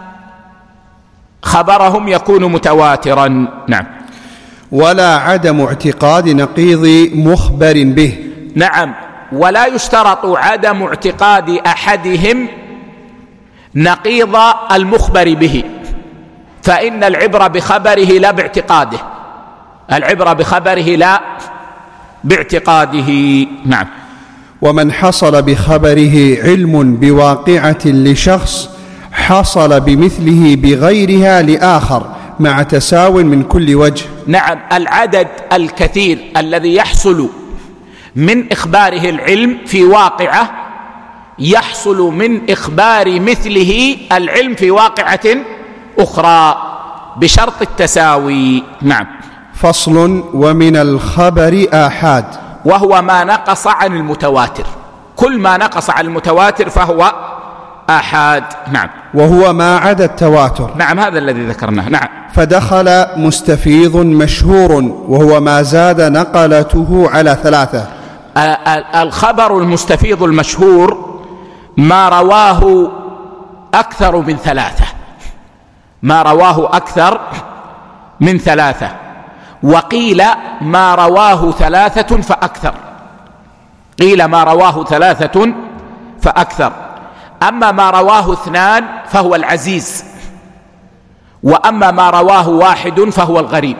خبرهم يكون متواترا. نعم. ولا عدم اعتقاد نقيض مخبر به. نعم. ولا يشترط عدم اعتقاد أحدهم نقيض المخبر به، فإن العبرة بخبره لا باعتقاده، العبرة بخبره لا باعتقاده. نعم. ومن حصل بخبره علم بواقعة لشخص حصل بمثله بغيرها لآخر مع تساو من كل وجه. نعم. العدد الكثير الذي يحصل من إخباره العلم في واقعة يحصل من إخبار مثله العلم في واقعة أخرى بشرط التساوي. نعم. فصل. ومن الخبر آحاد، وهو ما نقص عن المتواتر، كل ما نقص عن المتواتر فهو آحاد. نعم. وهو ما عدا التواتر. نعم، هذا الذي ذكرناه. نعم. فدخل مستفيض مشهور وهو ما زاد نقلته على ثلاثة. الخبر المستفيض المشهور ما رواه أكثر من ثلاثة، ما رواه أكثر من ثلاثة، وقيل ما رواه ثلاثة فأكثر، قيل ما رواه ثلاثة فأكثر. أما ما رواه اثنان فهو العزيز، وأما ما رواه واحد فهو الغريب،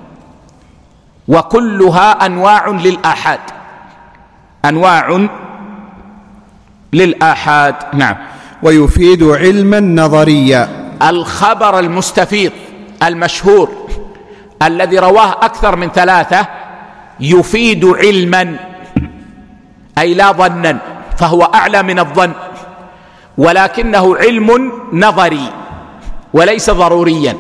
وكلها أنواع للآحاد، أنواع للآحاد. نعم. ويفيد علما نظريا. الخبر المستفيض المشهور الذي رواه أكثر من ثلاثة يفيد علما، أي لا ظنا، فهو أعلى من الظن، ولكنه علم نظري وليس ضروريا،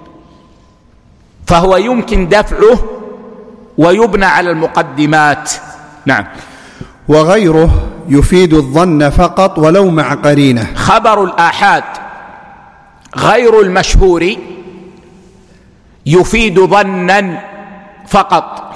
فهو يمكن دفعه ويبنى على المقدمات. نعم. وغيره يفيد الظن فقط ولو مع قرينة. خبر الآحاد غير المشهور يفيد ظنا فقط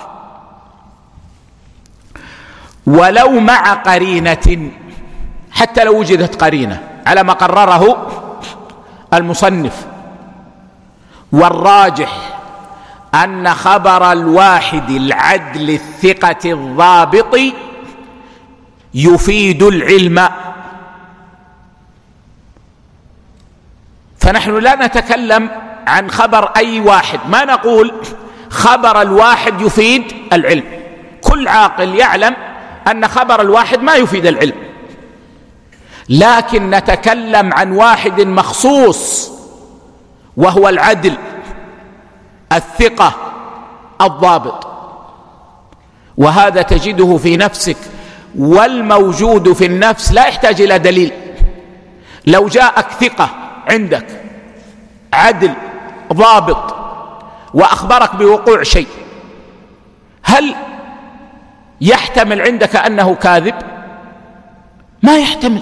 ولو مع قرينة، حتى لو وجدت قرينة على ما قرره المصنف. والراجح أن خبر الواحد العدل الثقة الضابط يفيد العلم، فنحن لا نتكلم عن خبر أي واحد، ما نقول خبر الواحد يفيد العلم، كل عاقل يعلم أن خبر الواحد ما يفيد العلم، لكن نتكلم عن واحد مخصوص وهو العدل الثقة الضابط، وهذا تجده في نفسك، والموجود في النفس لا يحتاج إلى دليل. لو جاءك ثقة عندك عدل ضابط وأخبرك بوقوع شيء، هل يحتمل عندك أنه كاذب؟ ما يحتمل.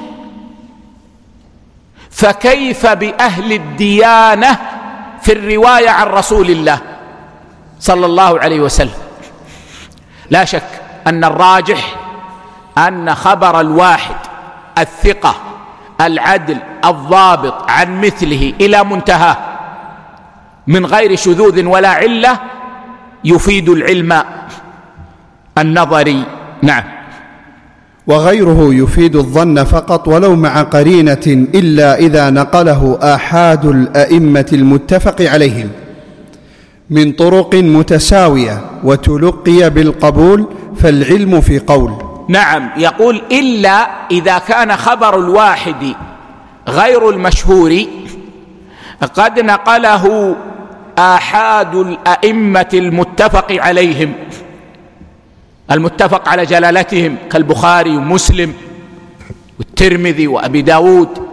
فكيف بأهل الديانة في الرواية عن رسول الله صلى الله عليه وسلم؟ لا شك أن الراجح أن خبر الواحد الثقة العدل الضابط عن مثله إلى منتهى من غير شذوذ ولا علة يفيد العلم النظري. نعم. وغيره يفيد الظن فقط ولو مع قرينة إلا إذا نقله آحاد الأئمة المتفق عليهم من طرق متساوية وتلقي بالقبول، فالعلم في قول. نعم. يقول إلا إذا كان خبر الواحد غير المشهور قد نقله آحاد الأئمة المتفق عليهم، المتفق على جلالتهم كالبخاري ومسلم والترمذي وأبي داود،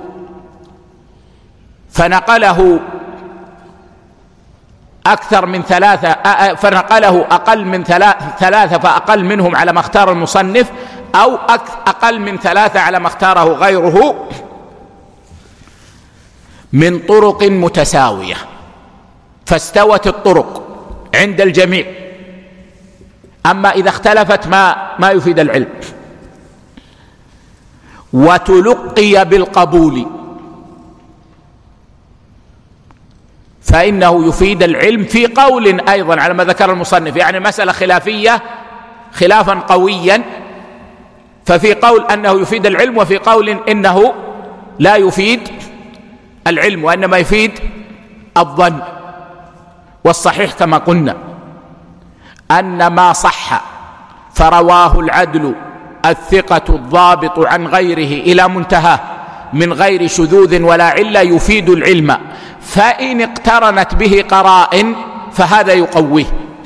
فنقله أكثر من ثلاثة فنقله أقل من ثلاثة فأقل منهم على ما اختار المصنف، أو أقل من ثلاثة على ما اختاره غيره من طرق متساوية، فاستوت الطرق عند الجميع. أما إذا اختلفت ما ما يفيد العلم. وتلقي بالقبول، فإنه يفيد العلم في قول أيضا على ما ذكر المصنف، يعني مسألة خلافية خلافا قويا، ففي قول أنه يفيد العلم، وفي قول إنه لا يفيد العلم وإنما يفيد الظن. والصحيح كما قلنا أن ما صح فرواه العدل الثقة الضابط عن غيره إلى منتهى من غير شذوذ ولا علة يفيد العلم، فإن اقترنت به قرائن فهذا يقويه.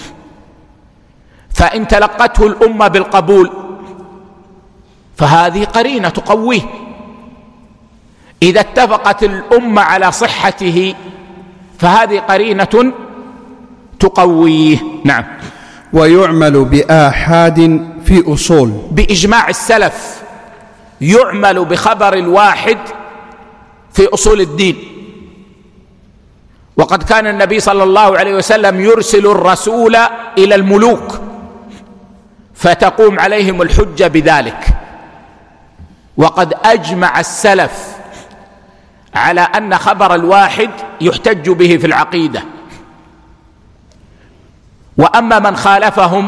فإن تلقته الأمة بالقبول فهذه قرينة تقويه. إذا اتفقت الأمة على صحته فهذه قرينة تقويه. نعم. ويعمل بآحاد في أصول، بإجماع السلف يعمل بخبر الواحد في أصول الدين. وقد كان النبي صلى الله عليه وسلم يرسل الرسول إلى الملوك فتقوم عليهم الحجة بذلك. وقد أجمع السلف على أن خبر الواحد يحتج به في العقيدة. وأما من خالفهم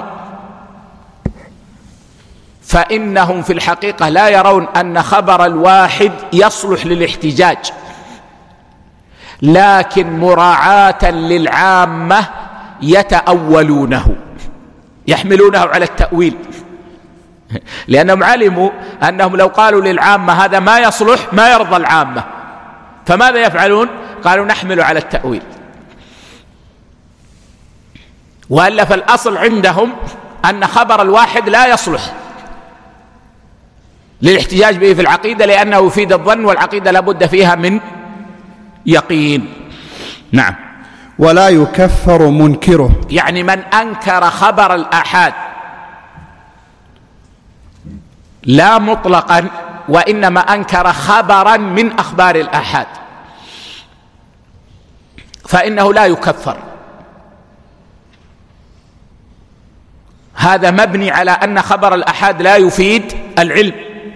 فإنهم في الحقيقة لا يرون أن خبر الواحد يصلح للاحتجاج، لكن مراعاة للعامة يتأولونه، يحملونه على التأويل، لأنهم علموا أنهم لو قالوا للعامة هذا ما يصلح ما يرضى العامة، فماذا يفعلون؟ قالوا نحمل على التأويل. وإلا فالأصل عندهم أن خبر الواحد لا يصلح للاحتجاج به في العقيدة، لأنه يفيد الظن، والعقيدة لابد فيها من يقين. نعم. ولا يكفر منكره، يعني من أنكر خبر الآحاد لا مطلقا، وإنما أنكر خبرا من أخبار الآحاد فإنه لا يكفر. هذا مبني على أن خبر الآحاد لا يفيد العلم،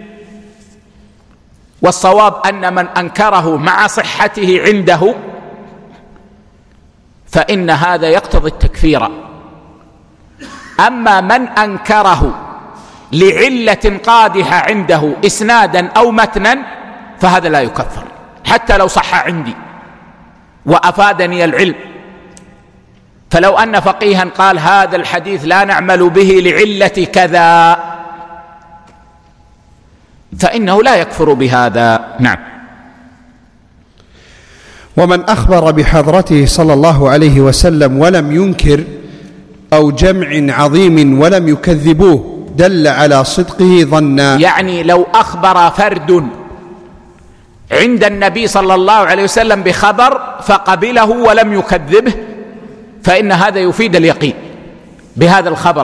والصواب أن من أنكره مع صحته عنده فإن هذا يقتضي التكفير. أما من أنكره لعلة قادحة عنده إسنادا أو متنا فهذا لا يكفر حتى لو صح عندي وأفادني العلم. فلو أن فقيها قال هذا الحديث لا نعمل به لعلة كذا فإنه لا يكفر بهذا. نعم. ومن أخبر بحضرته صلى الله عليه وسلم ولم ينكر أو جمع عظيم ولم يكذبوه دل على صدقه ظنا. يعني لو أخبر فرد عند النبي صلى الله عليه وسلم بخبر فقبله ولم يكذبه فإن هذا يفيد اليقين بهذا الخبر.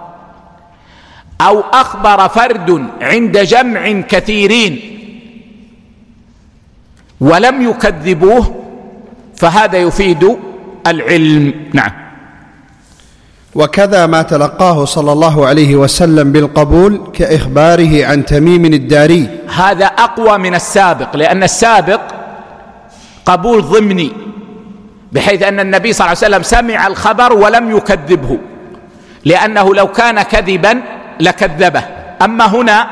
أو أخبر فرد عند جمع كثيرين ولم يكذبوه فهذا يفيد العلم. نعم. وكذا ما تلقاه صلى الله عليه وسلم بالقبول كإخباره عن تميم الداري، هذا أقوى من السابق، لأن السابق قبول ضمني بحيث أن النبي صلى الله عليه وسلم سمع الخبر ولم يكذبه، لأنه لو كان كذبا لكذبه. أما هنا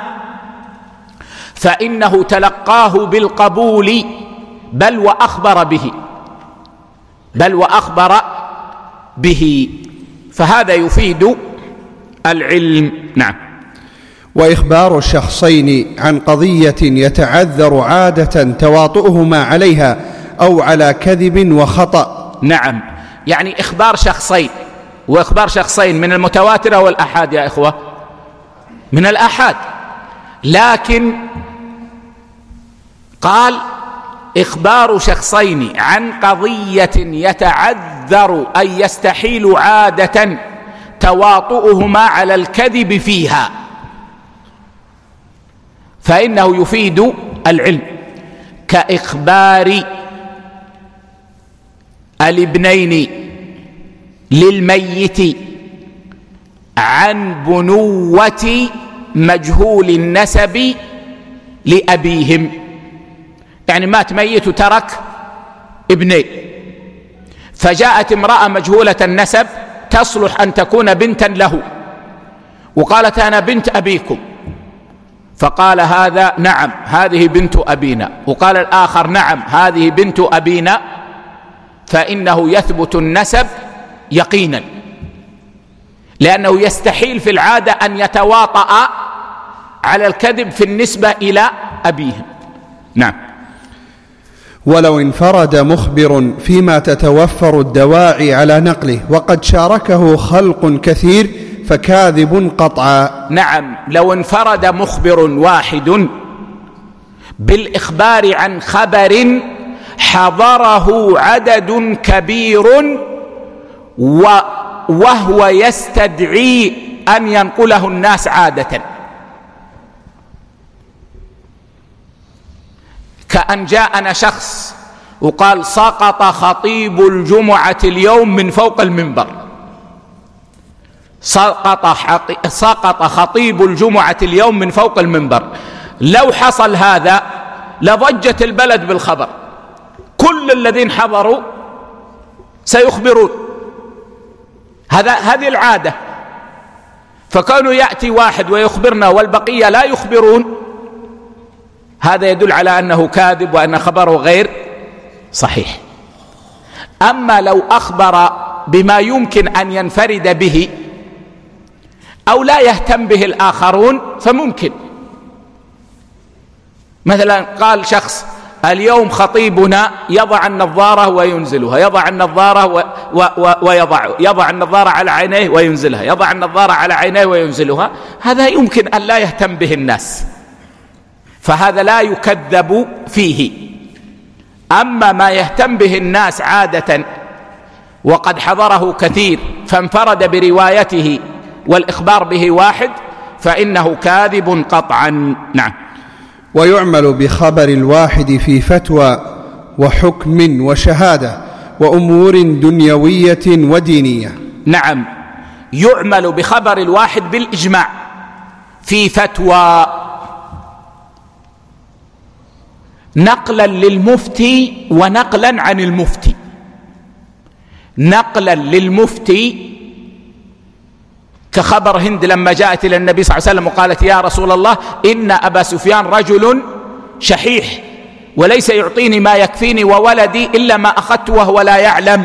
فإنه تلقاه بالقبول بل وأخبر به بل وأخبر به فهذا يفيد العلم. نعم. وإخبار الشخصين عن قضية يتعذر عادة تواطؤهما عليها أو على كذب وخطأ. نعم، يعني إخبار شخصين، وإخبار شخصين من المتواتر أو الآحاد يا إخوة؟ من الآحاد. لكن قال إخبار شخصين عن قضية يتعذر أي يستحيل عادة تواطؤهما على الكذب فيها، فإنه يفيد العلم، كإخبار الابنين للميت عن بنوة مجهول النسب لأبيهم. يعني مات ميت وترك ابنين، فجاءت امرأة مجهولة النسب تصلح أن تكون بنتا له، وقالت أنا بنت أبيكم، فقال هذا نعم هذه بنت أبينا، وقال الآخر نعم هذه بنت أبينا، فإنه يثبت النسب يقينا، لأنه يستحيل في العادة أن يتواطأ على الكذب في النسبة إلى أبيهم. نعم. ولو انفرد مخبر فيما تتوفر الدواعي على نقله وقد شاركه خلق كثير فكاذب قطعا. نعم، لو انفرد مخبر واحد بالإخبار عن خبر حضره عدد كبير وهو يستدعي أن ينقله الناس عادة، كأن جاءنا شخص وقال سقط خطيب الجمعة اليوم من فوق المنبر، سقط, سقط خطيب الجمعة اليوم من فوق المنبر. لو حصل هذا لضجت البلد بالخبر، كل الذين حضروا سيخبرون، هذا هذه العادة. فكانوا يأتي واحد ويخبرنا والبقية لا يخبرون، هذا يدل على أنه كاذب وأن خبره غير صحيح. أما لو أخبر بما يمكن أن ينفرد به أو لا يهتم به الآخرون فممكن. مثلا قال شخص اليوم خطيبنا يضع النظارة وينزلها، يضع النظارة و و و ويضع يضع النظارة على عينيه وينزلها، يضع النظارة على عينيه وينزلها، هذا يمكن أن لا يهتم به الناس، فهذا لا يكذب فيه. أما ما يهتم به الناس عادة وقد حضره كثير فانفرد بروايته والإخبار به واحد فإنه كاذب قطعا. نعم. ويعمل بخبر الواحد في فتوى وحكم وشهادة وأمور دنيوية ودينية. نعم، يعمل بخبر الواحد بالإجماع في فتوى نقلا للمفتي ونقلا عن المفتي. نقلا للمفتي كخبر هند لما جاءت إلى النبي صلى الله عليه وسلم وقالت يا رسول الله إن أبا سفيان رجل شحيح وليس يعطيني ما يكفيني وولدي إلا ما أخذت وهو لا يعلم.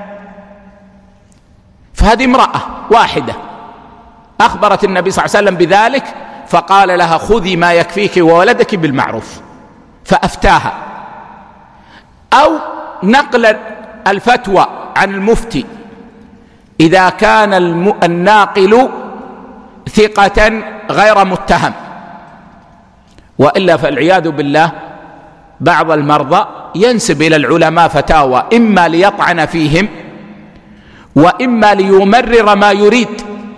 فهذه امرأة واحدة أخبرت النبي صلى الله عليه وسلم بذلك، فقال لها خذي ما يكفيك وولدك بالمعروف، فأفتاها. أو نقل الفتوى عن المفتي إذا كان الناقل ثقة غير متهم، وإلا فالعياذ بالله بعض المرضى ينسب إلى العلماء فتاوى إما ليطعن فيهم وإما ليمرر ما يريد،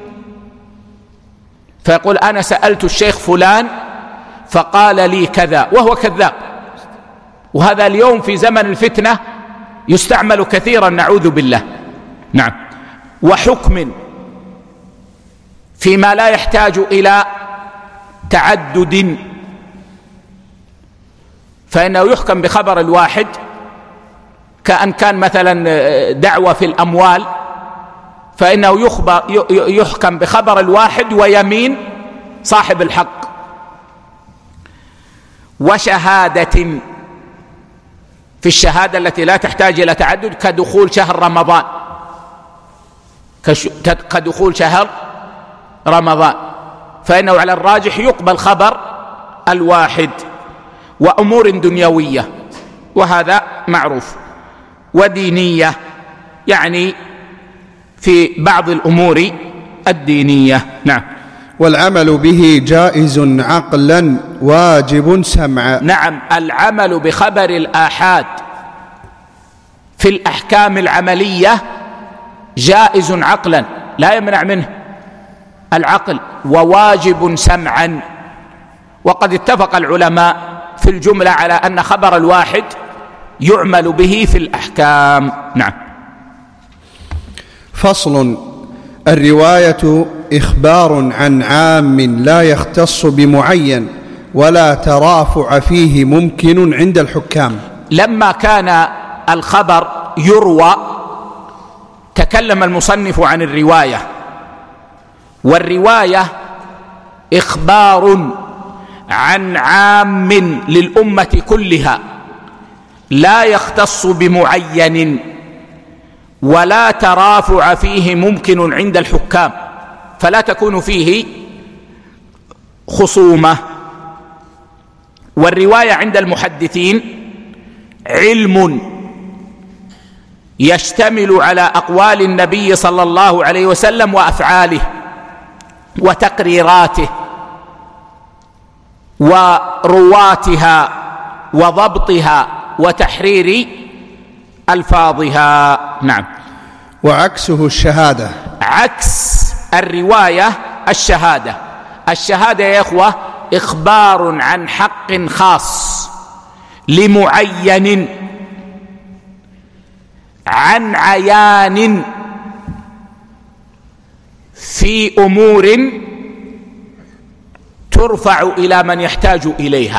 فيقول أنا سألت الشيخ فلان فقال لي كذا وهو كذاب. وهذا اليوم في زمن الفتنة يستعمل كثيرا نعوذ بالله. نعم. وحكم فيما لا يحتاج إلى تعدد، فإنه يحكم بخبر الواحد، كأن كان مثلا دعوة في الأموال فإنه يخبر يحكم بخبر الواحد ويمين صاحب الحق. وشهادة في الشهادة التي لا تحتاج إلى تعدد كدخول شهر رمضان، كدخول شهر رمضان فإنه على الراجح يقبل خبر الواحد. وأمور دنيوية وهذا معروف. ودينية يعني في بعض الأمور الدينية. نعم. والعمل به جائز عقلا واجب سمعا. نعم، العمل بخبر الآحاد في الأحكام العملية جائز عقلا، لا يمنع منه العقل، وواجب سمعا. وقد اتفق العلماء في الجملة على أن خبر الواحد يعمل به في الأحكام. نعم. فصل. الرواية إخبار عن عام لا يختص بمعين ولا ترافع فيه ممكن عند الحكام. لما كان الخبر يروى تكلم المصنف عن الرواية، والرواية إخبار عن عام للأمة كلها لا يختص بمعين ولا ترافع فيه ممكن عند الحكام، فلا تكون فيه خصومة. والرواية عند المحدثين علم يشتمل على أقوال النبي صلى الله عليه وسلم وأفعاله وتقريراته ورواتها وضبطها وتحرير ألفاظها. نعم. وعكسه الشهادة. عكس الرواية الشهادة. الشهادة يا إخوة إخبار عن حق خاص لمعين عن عيان في أمور ترفع إلى من يحتاج إليها.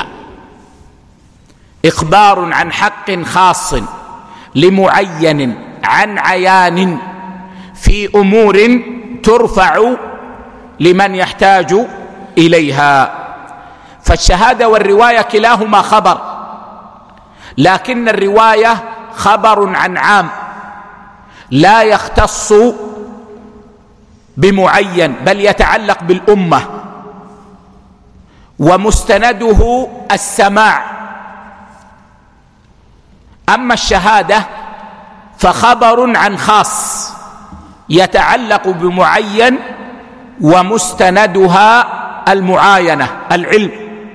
إخبار عن حق خاص لمعين عن عيان في أمور ترفع لمن يحتاج إليها. فالشهادة والرواية كلاهما خبر، لكن الرواية خبر عن عام لا يختص بمعين بل يتعلق بالأمة، ومستنده السماع. أما الشهادة فخبر عن خاص يتعلق بمعين ومستندها المعاينة العلم.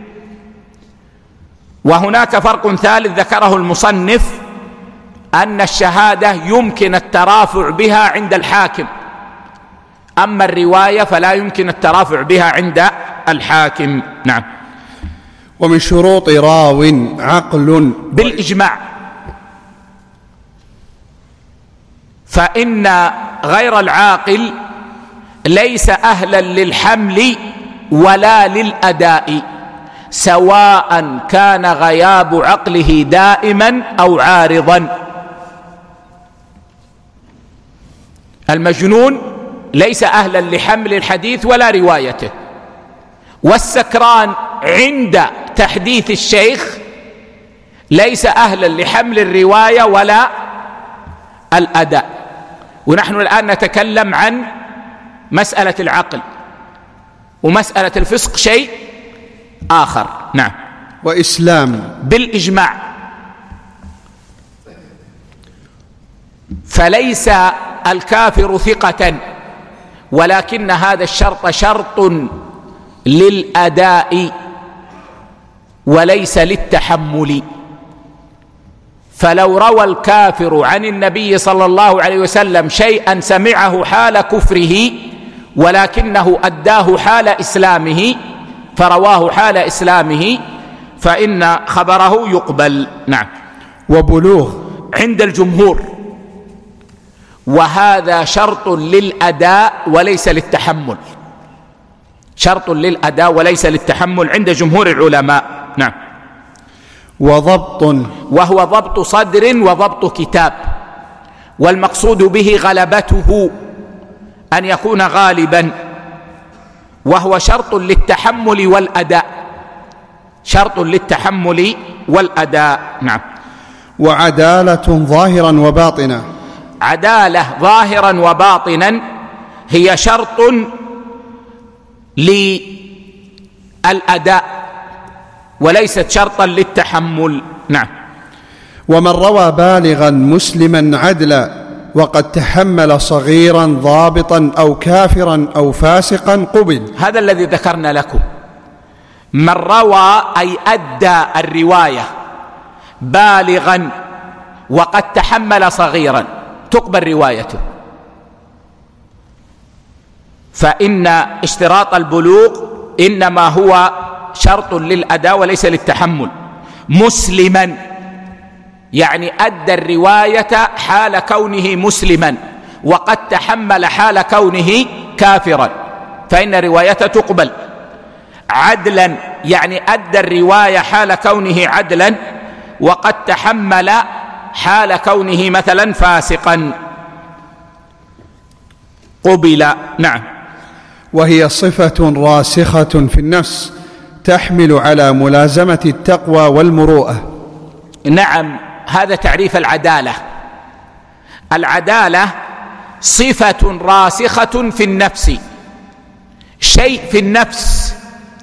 وهناك فرق ثالث ذكره المصنف، أن الشهادة يمكن الترافع بها عند الحاكم، أما الرواية فلا يمكن الترافع بها عند الحاكم. نعم. ومن شروط راو عقل بالإجماع، فإن غير العاقل ليس أهلا للحمل ولا للأداء، سواء كان غياب عقله دائما أو عارضا. المجنون ليس أهلا لحمل الحديث ولا روايته، والسكران عند تحديث الشيخ ليس أهلا لحمل الرواية ولا الأداء. ونحن الآن نتكلم عن مسألة العقل، ومسألة الفسق شيء آخر. نعم. وإسلام بالإجماع، فليس الكافر ثقة، ولكن هذا الشرط شرط للأداء وليس للتحمل. فلو روى الكافر عن النبي صلى الله عليه وسلم شيئا سمعه حال كفره ولكنه أداه حال إسلامه، فرواه حال إسلامه، فإن خبره يقبل. نعم. وبلوغ عند الجمهور، وهذا شرط للأداء وليس للتحمل، شرط للأداء وليس للتحمل عند جمهور العلماء. نعم. وضبط، وهو ضبط صدر وضبط كتاب، والمقصود به غلبته، أن يكون غالبا، وهو شرط للتحمل والأداء، شرط للتحمل والأداء. نعم. وعدالة ظاهرا وباطنا، عدالة ظاهرا وباطنا هي شرط للأداء وليست شرطا للتحمل. نعم. ومن روى بالغا مسلما عدلا وقد تحمل صغيرا ضابطا أو كافرا أو فاسقا قبل. هذا الذي ذكرنا لكم. من روى أي أدى الرواية بالغا وقد تحمل صغيرا تقبل روايته، فإن اشتراط البلوغ إنما هو شرط للأداء وليس للتحمل. مسلما يعني أدى الرواية حال كونه مسلما وقد تحمل حال كونه كافرا فإن روايته تقبل. عدلا يعني أدى الرواية حال كونه عدلا وقد تحمل حال كونه مثلا فاسقا قبل. نعم. وهي صفة راسخة في النفس تحمل على ملازمة التقوى والمروءة. نعم، هذا تعريف العدالة. العدالة صفة راسخة في النفس، شيء في النفس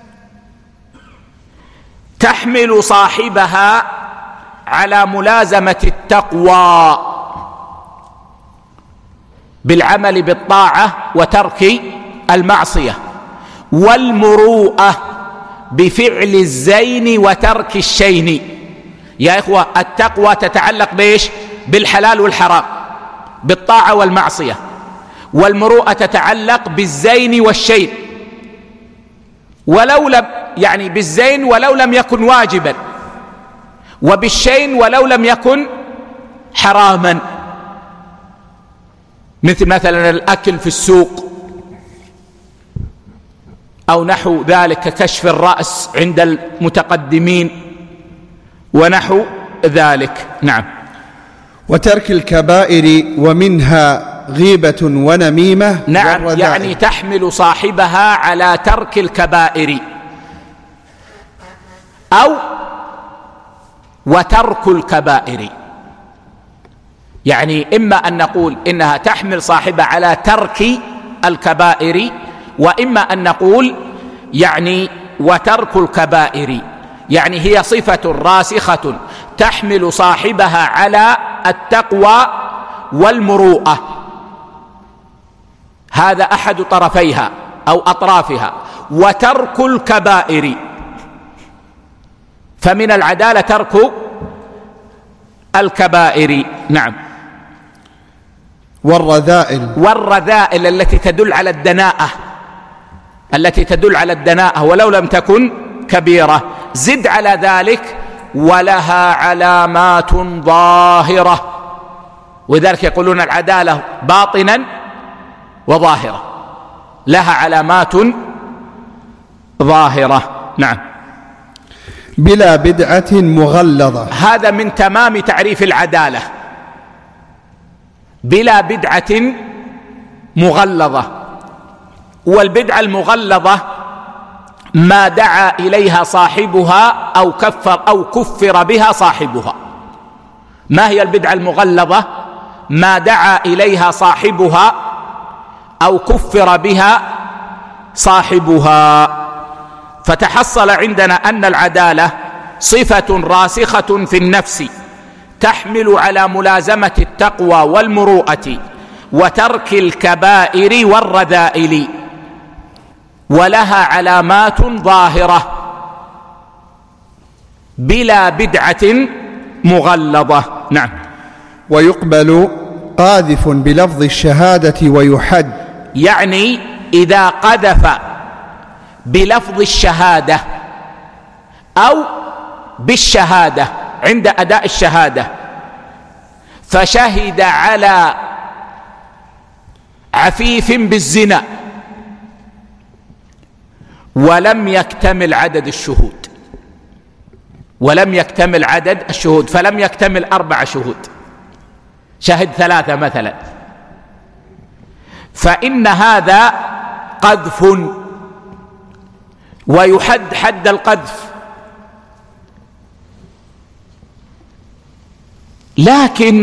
تحمل صاحبها على ملازمة التقوى بالعمل بالطاعة وترك المعصية، والمروءة بفعل الزين وترك الشين. يا إخوة، التقوى تتعلق بإيش؟ بالحلال والحرام، بالطاعة والمعصية. والمروءة تتعلق بالزين والشين، ولو لم يعني بالزين ولو لم يكن واجبا، وبالشين ولو لم يكن حراما، مثل مثلا الأكل في السوق أو نحو ذلك ككشف الرأس عند المتقدمين ونحو ذلك. نعم. وترك الكبائر ومنها غيبة ونميمة. نعم، يعني تحمل صاحبها على ترك الكبائر، أو وترك الكبائر، يعني إما أن نقول إنها تحمل صاحبها على ترك الكبائر، وإما أن نقول يعني وترك الكبائر، يعني هي صفة راسخة تحمل صاحبها على التقوى والمروءة. هذا أحد طرفيها أو أطرافها. وترك الكبائر، فمن العدالة ترك الكبائر. نعم. والرذائل، والرذائل التي تدل على الدناءة، التي تدل على الدناءة ولو لم تكن كبيرة. زد على ذلك ولها علامات ظاهرة، وذلك يقولون العدالة باطنا وظاهرة، لها علامات ظاهرة. نعم. بلا بدعة مغلظة، هذا من تمام تعريف العدالة. بلا بدعة مغلظة. والبدعة المغلظة ما دعا إليها صاحبها أو كفر أو كفر بها صاحبها. ما هي البدعة المغلظة؟ ما دعا إليها صاحبها أو كفر بها صاحبها. فتحصل عندنا أن العدالة صفة راسخة في النفس تحمل على ملازمة التقوى والمروءة وترك الكبائر والرذائل، ولها علامات ظاهرة، بلا بدعة مغلظة. نعم. ويقبل قاذف بلفظ الشهادة ويحد، يعني إذا قذف بلفظ الشهادة أو بالشهادة عند أداء الشهادة، فشهد على عفيف بالزنا ولم يكتمل عدد الشهود، ولم يكتمل عدد الشهود، فلم يكتمل أربع شهود، شهد ثلاثة مثلا، فإن هذا قذف ويحد حد القذف. لكن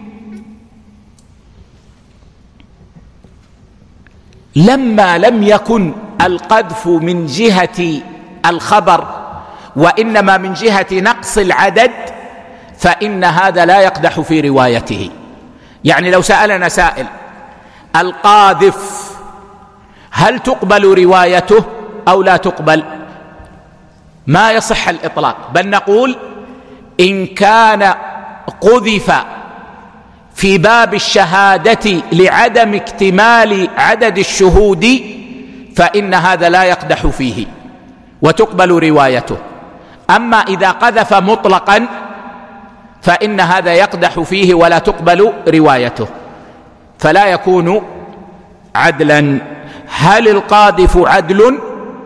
لما لم يكن القذف من جهة الخبر وإنما من جهة نقص العدد، فإن هذا لا يقدح في روايته. يعني لو سألنا سائل: القاذف هل تقبل روايته أو لا تقبل؟ ما يصح الإطلاق، بل نقول إن كان قذف في باب الشهادة لعدم اكتمال عدد الشهود فإن هذا لا يقدح فيه وتقبل روايته. أما إذا قذف مطلقا فإن هذا يقدح فيه ولا تقبل روايته، فلا يكون عدلا. هل القاذف عدل؟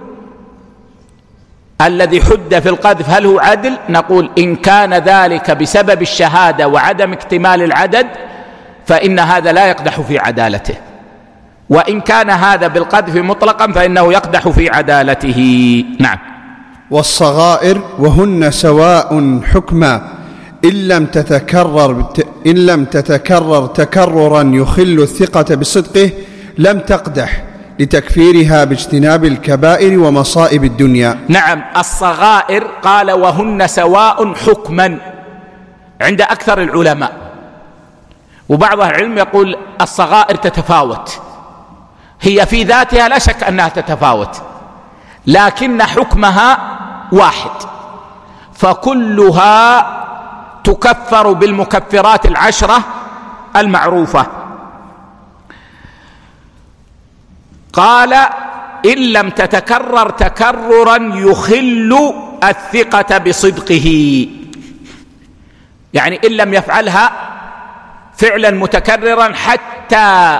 الذي حد في القذف هل هو عدل؟ نقول إن كان ذلك بسبب الشهادة وعدم اكتمال العدد فإن هذا لا يقدح في عدالته، وإن كان هذا بالقذف مطلقا فإنه يقدح في عدالته. نعم. والصغائر وهن سواء حكما إن لم تتكرر إن لم تتكرر تكررا يخل الثقة بصدقه لم تقدح لتكفيرها باجتناب الكبائر ومصائب الدنيا. نعم. الصغائر قال وهن سواء حكما عند أكثر العلماء، وبعض العلم يقول الصغائر تتفاوت، هي في ذاتها لا شك أنها تتفاوت، لكن حكمها واحد، فكلها تكفر بالمكفرات العشرة المعروفة. قال إن لم تتكرر تكررا يخل الثقة بصدقه، يعني إن لم يفعلها فعلا متكررا حتى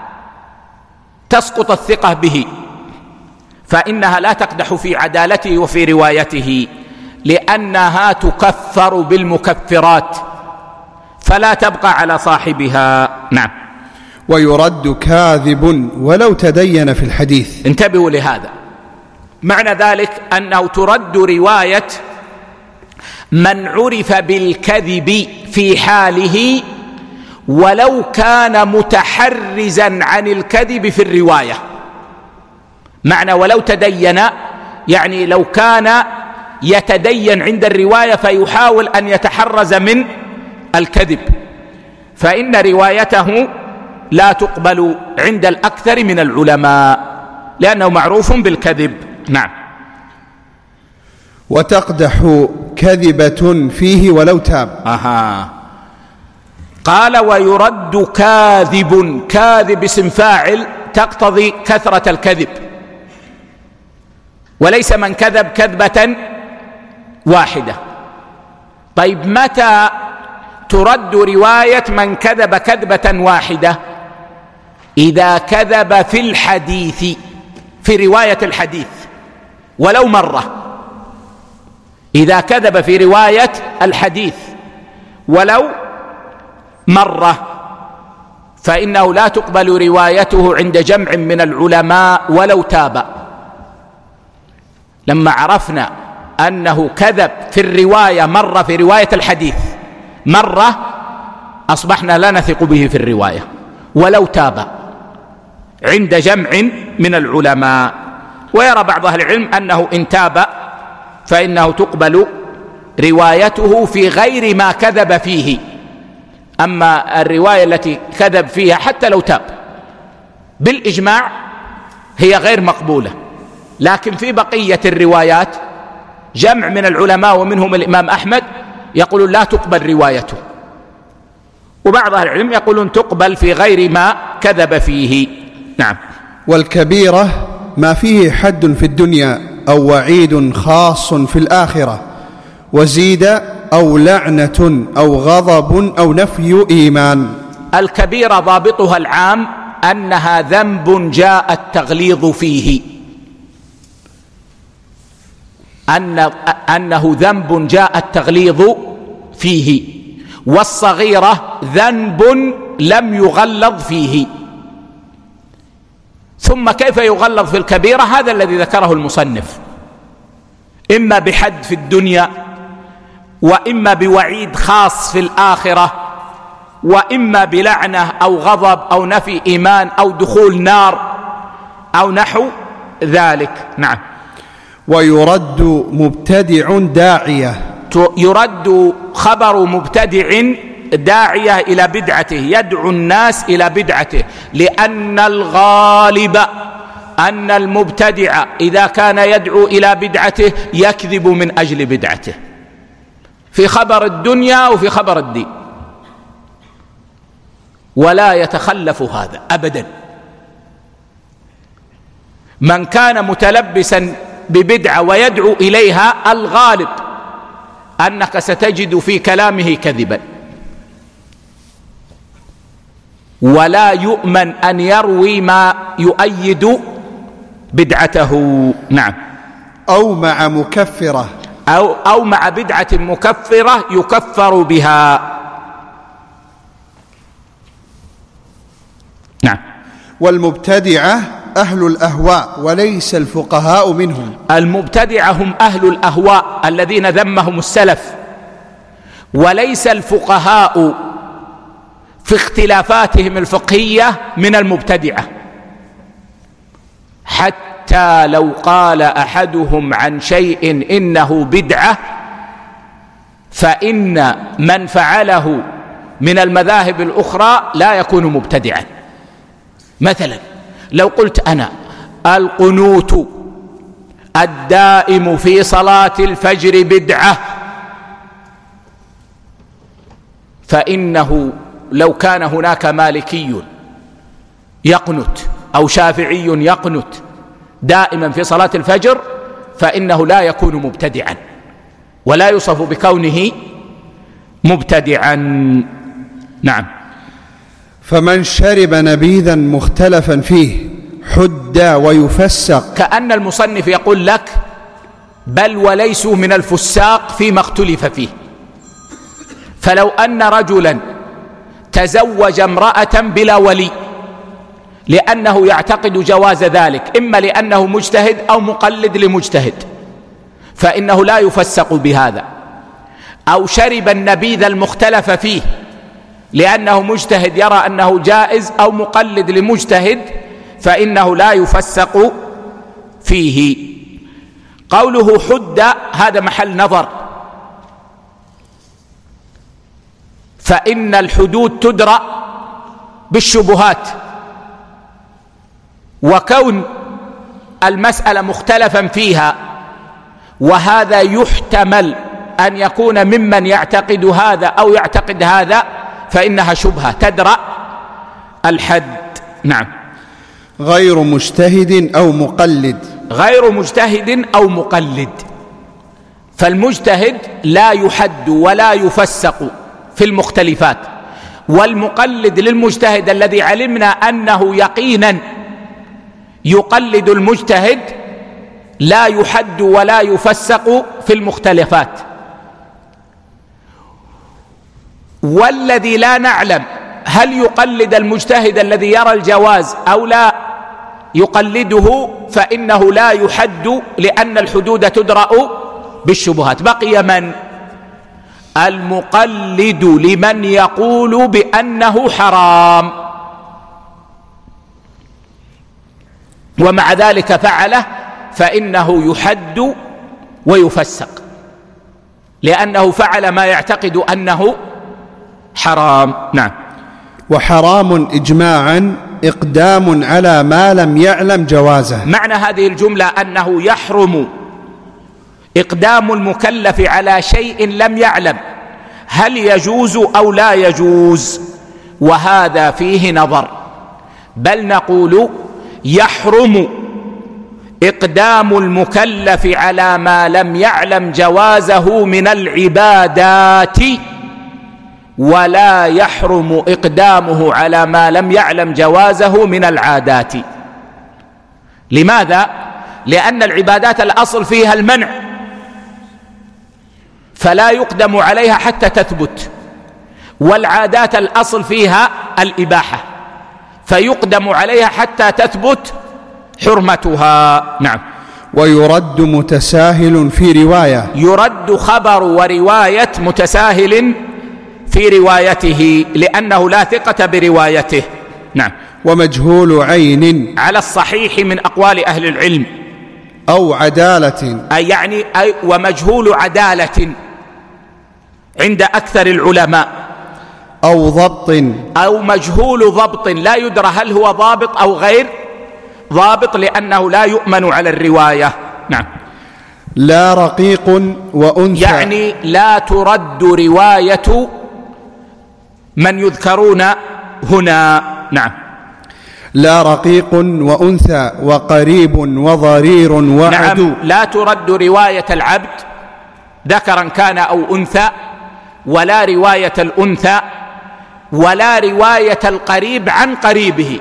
تسقط الثقة به فإنها لا تقدح في عدالته وفي روايته، لأنها تكفر بالمكفرات فلا تبقى على صاحبها. نعم. ويرد كاذب ولو تدين في الحديث. انتبهوا لهذا، معنى ذلك أنه ترد رواية من عرف بالكذب في حاله ولو كان متحرزا عن الكذب في الرواية. معنى ولو تدين يعني لو كان يتدين عند الرواية فيحاول أن يتحرز من الكذب فإن روايته لا تقبل عند الأكثر من العلماء لأنه معروف بالكذب. نعم. وتقدح كذبة فيه ولو تاب. أها. قال ويرد كاذب، كاذب اسم فاعل تقتضي كثرة الكذب، وليس من كذب كذبة واحدة. طيب متى ترد رواية من كذب كذبة واحدة؟ إذا كذب في الحديث، في رواية الحديث ولو مرة، إذا كذب في رواية الحديث ولو مرة فإنه لا تقبل روايته عند جمع من العلماء ولو تاب. لما عرفنا أنه كذب في الرواية مرة، في رواية الحديث مرة، أصبحنا لا نثق به في الرواية ولو تاب عند جمع من العلماء. ويرى بعض أهل العلم أنه إن تاب فإنه تقبل روايته في غير ما كذب فيه، أما الرواية التي كذب فيها حتى لو تاب بالإجماع هي غير مقبولة. لكن في بقية الروايات جمع من العلماء ومنهم الإمام أحمد يقولون لا تقبل روايته، وبعض أهل العلم يقولون تقبل في غير ما كذب فيه. نعم. والكبيرة ما فيه حد في الدنيا أو وعيد خاص في الآخرة وزيد أو لعنة أو غضب أو نفي إيمان. الكبيرة ضابطها العام أنها ذنب جاء التغليظ فيه، أن أنه ذنب جاء التغليظ فيه، والصغيرة ذنب لم يغلظ فيه. ثم كيف يغلظ في الكبيرة؟ هذا الذي ذكره المصنف، إما بحد في الدنيا، وإما بوعيد خاص في الآخرة، وإما بلعنة أو غضب أو نفي إيمان أو دخول نار أو نحو ذلك. نعم. ويرد مبتدع داعية، يرد خبر مبتدع داعية إلى بدعته، يدعو الناس إلى بدعته، لأن الغالب أن المبتدع إذا كان يدعو إلى بدعته يكذب من أجل بدعته في خبر الدنيا وفي خبر الدين، ولا يتخلف هذا أبدا. من كان متلبسا ببدعة ويدعو إليها الغالب أنك ستجد في كلامه كذبا، ولا يؤمن أن يروي ما يؤيد بدعته. نعم. أو مع مكفرة أو, أو مع بدعة مكفرة يكفر بها. نعم. والمبتدعة أهل الأهواء وليس الفقهاء منهم. المبتدعة هم أهل الأهواء الذين ذمهم السلف، وليس الفقهاء في اختلافاتهم الفقهية من المبتدعة. حتى لو قال أحدهم عن شيء إنه بدعة، فإن من فعله من المذاهب الأخرى لا يكون مبتدعا. مثلا لو قلت أنا القنوت الدائم في صلاة الفجر بدعة، فإنه لو كان هناك مالكي يقنت أو شافعي يقنت دائما في صلاة الفجر فإنه لا يكون مبتدعا ولا يوصف بكونه مبتدعا. نعم. فمن شرب نبيذا مختلفا فيه حد ويفسق. كأن المصنف يقول لك بل وليسوا من الفساق فيما اختلف فيه. فلو أن رجلا تزوج امرأة بلا ولي لأنه يعتقد جواز ذلك، إما لأنه مجتهد أو مقلد لمجتهد، فإنه لا يفسق بهذا. أو شرب النبيذ المختلف فيه لأنه مجتهد يرى أنه جائز أو مقلد لمجتهد، فإنه لا يفسق فيه. قوله حد هذا محل نظر، فإن الحدود تدرأ بالشبهات، وكون المسألة مختلفا فيها وهذا يحتمل أن يكون ممن يعتقد هذا أو يعتقد هذا فإنها شبهة تدرأ الحد. نعم. غير مجتهد أو مقلد. غير مجتهد أو مقلد، فالمجتهد لا يحد ولا يفسق في المختلفات، والمقلد للمجتهد الذي علمنا أنه يقينا يقلد المجتهد لا يحد ولا يفسق في المختلفات. والذي لا نعلم هل يقلد المجتهد الذي يرى الجواز أو لا يقلده فإنه لا يحد، لأن الحدود تدرأ بالشبهات. بقي من؟ المقلد لمن يقول بأنه حرام ومع ذلك فعله، فإنه يحد ويفسق لأنه فعل ما يعتقد أنه حرام. نعم. وحرام إجماعا إقدام على ما لم يعلم جوازه. معنى هذه الجملة أنه يحرم إقدام المكلف على شيء لم يعلم هل يجوز أو لا يجوز، وهذا فيه نظر. بل نقول يحرم إقدام المكلف على ما لم يعلم جوازه من العبادات، ولا يحرم إقدامه على ما لم يعلم جوازه من العادات. لماذا؟ لأن العبادات الأصل فيها المنع، فلا يقدم عليها حتى تثبت، والعادات الأصل فيها الإباحة، فيقدم عليها حتى تثبت حرمتها. نعم. ويرد متساهل في رواية. يرد خبر ورواية متساهل في روايته لأنه لا ثقة بروايته. نعم. ومجهول عين على الصحيح من أقوال أهل العلم. أو عدالة، أي يعني أي ومجهول عدالة عند أكثر العلماء، أو ضبط، أو مجهول ضبط لا يدرى هل هو ضابط أو غير ضابط، لأنه لا يؤمن على الرواية. نعم. لا رقيق وأنثى، يعني لا ترد رواية من يذكرون هنا. نعم. لا رقيق وأنثى وقريب وضرير وعدو. نعم، لا ترد رواية العبد ذكرا كان أو أنثى، ولا رواية الأنثى، ولا رواية القريب عن قريبه،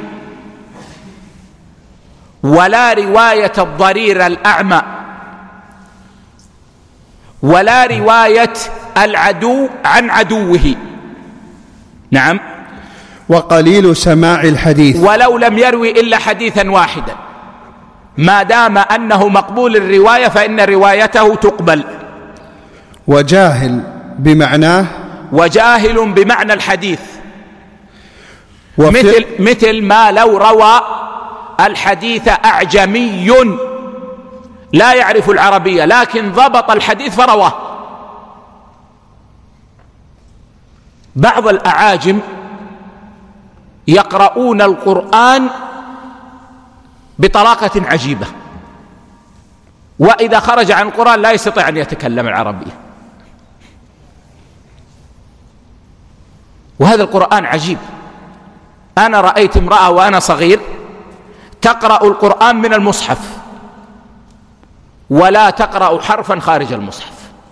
ولا رواية الضرير الأعمى، ولا رواية العدو عن عدوه. نعم. وقليل سماع الحديث، ولو لم يروي إلا حديثا واحدا، ما دام أنه مقبول الرواية فإن روايته تقبل. وجاهل بمعناه، وجاهل بمعنى الحديث، مثل, مثل ما لو روى الحديث أعجمي لا يعرف العربية لكن ضبط الحديث فرواه. بعض الأعاجم يقرؤون القرآن بطلاقة عجيبة، وإذا خرج عن القرآن لا يستطيع أن يتكلم العربية، وهذا القرآن عجيب. أنا رأيت امرأة وأنا صغير تقرأ القرآن من المصحف ولا تقرأ حرفا خارج المصحف.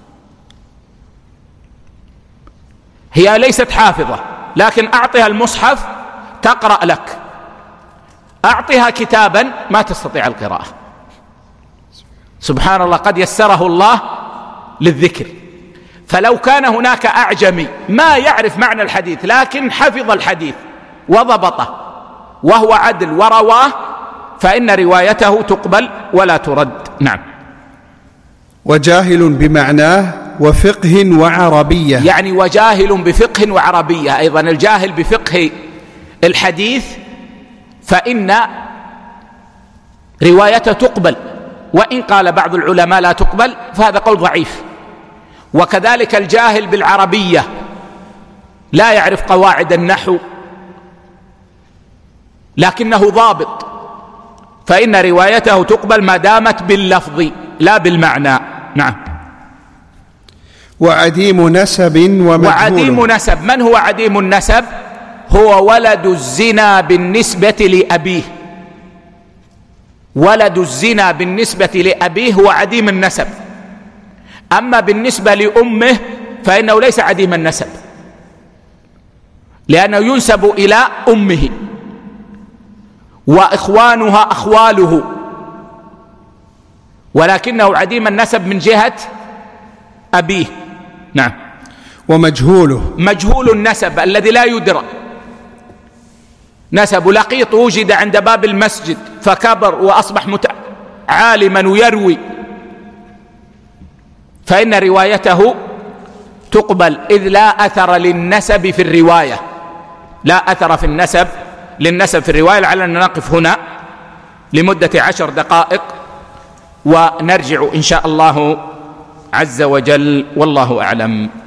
هي ليست حافظة، لكن أعطها المصحف تقرأ لك، أعطها كتابا ما تستطيع القراءة. سبحان الله، قد يسره الله للذكر. فلو كان هناك أعجمي ما يعرف معنى الحديث لكن حفظ الحديث وضبطه وهو عدل ورواه، فإن روايته تقبل ولا ترد. نعم. وجاهل بمعناه وفقه وعربية، يعني وجاهل بفقه وعربية. أيضا الجاهل بفقه الحديث فإن روايته تقبل، وإن قال بعض العلماء لا تقبل فهذا قول ضعيف. وكذلك الجاهل بالعربية لا يعرف قواعد النحو لكنه ضابط، فإن روايته تقبل ما دامت باللفظ لا بالمعنى. نعم. وعديم نسب ومجهول. وعديم نسب، من هو عديم النسب؟ هو ولد الزنا بالنسبة لأبيه. ولد الزنا بالنسبة لأبيه هو عديم النسب، أما بالنسبة لأمه فإنه ليس عديم النسب لأنه ينسب إلى أمه، وإخوانها أخواله، ولكنه عديم النسب من جهة أبيه. نعم. ومجهوله، مجهول النسب الذي لا يدرى نسب. لقيط وجد عند باب المسجد فكبر وأصبح مت... عالما ويروي، فإن روايته تقبل، إذ لا أثر للنسب في الرواية، لا أثر في النسب للنسب في الرواية. لعلنا نقف هنا لمدة عشر دقائق ونرجع إن شاء الله عز وجل، والله أعلم.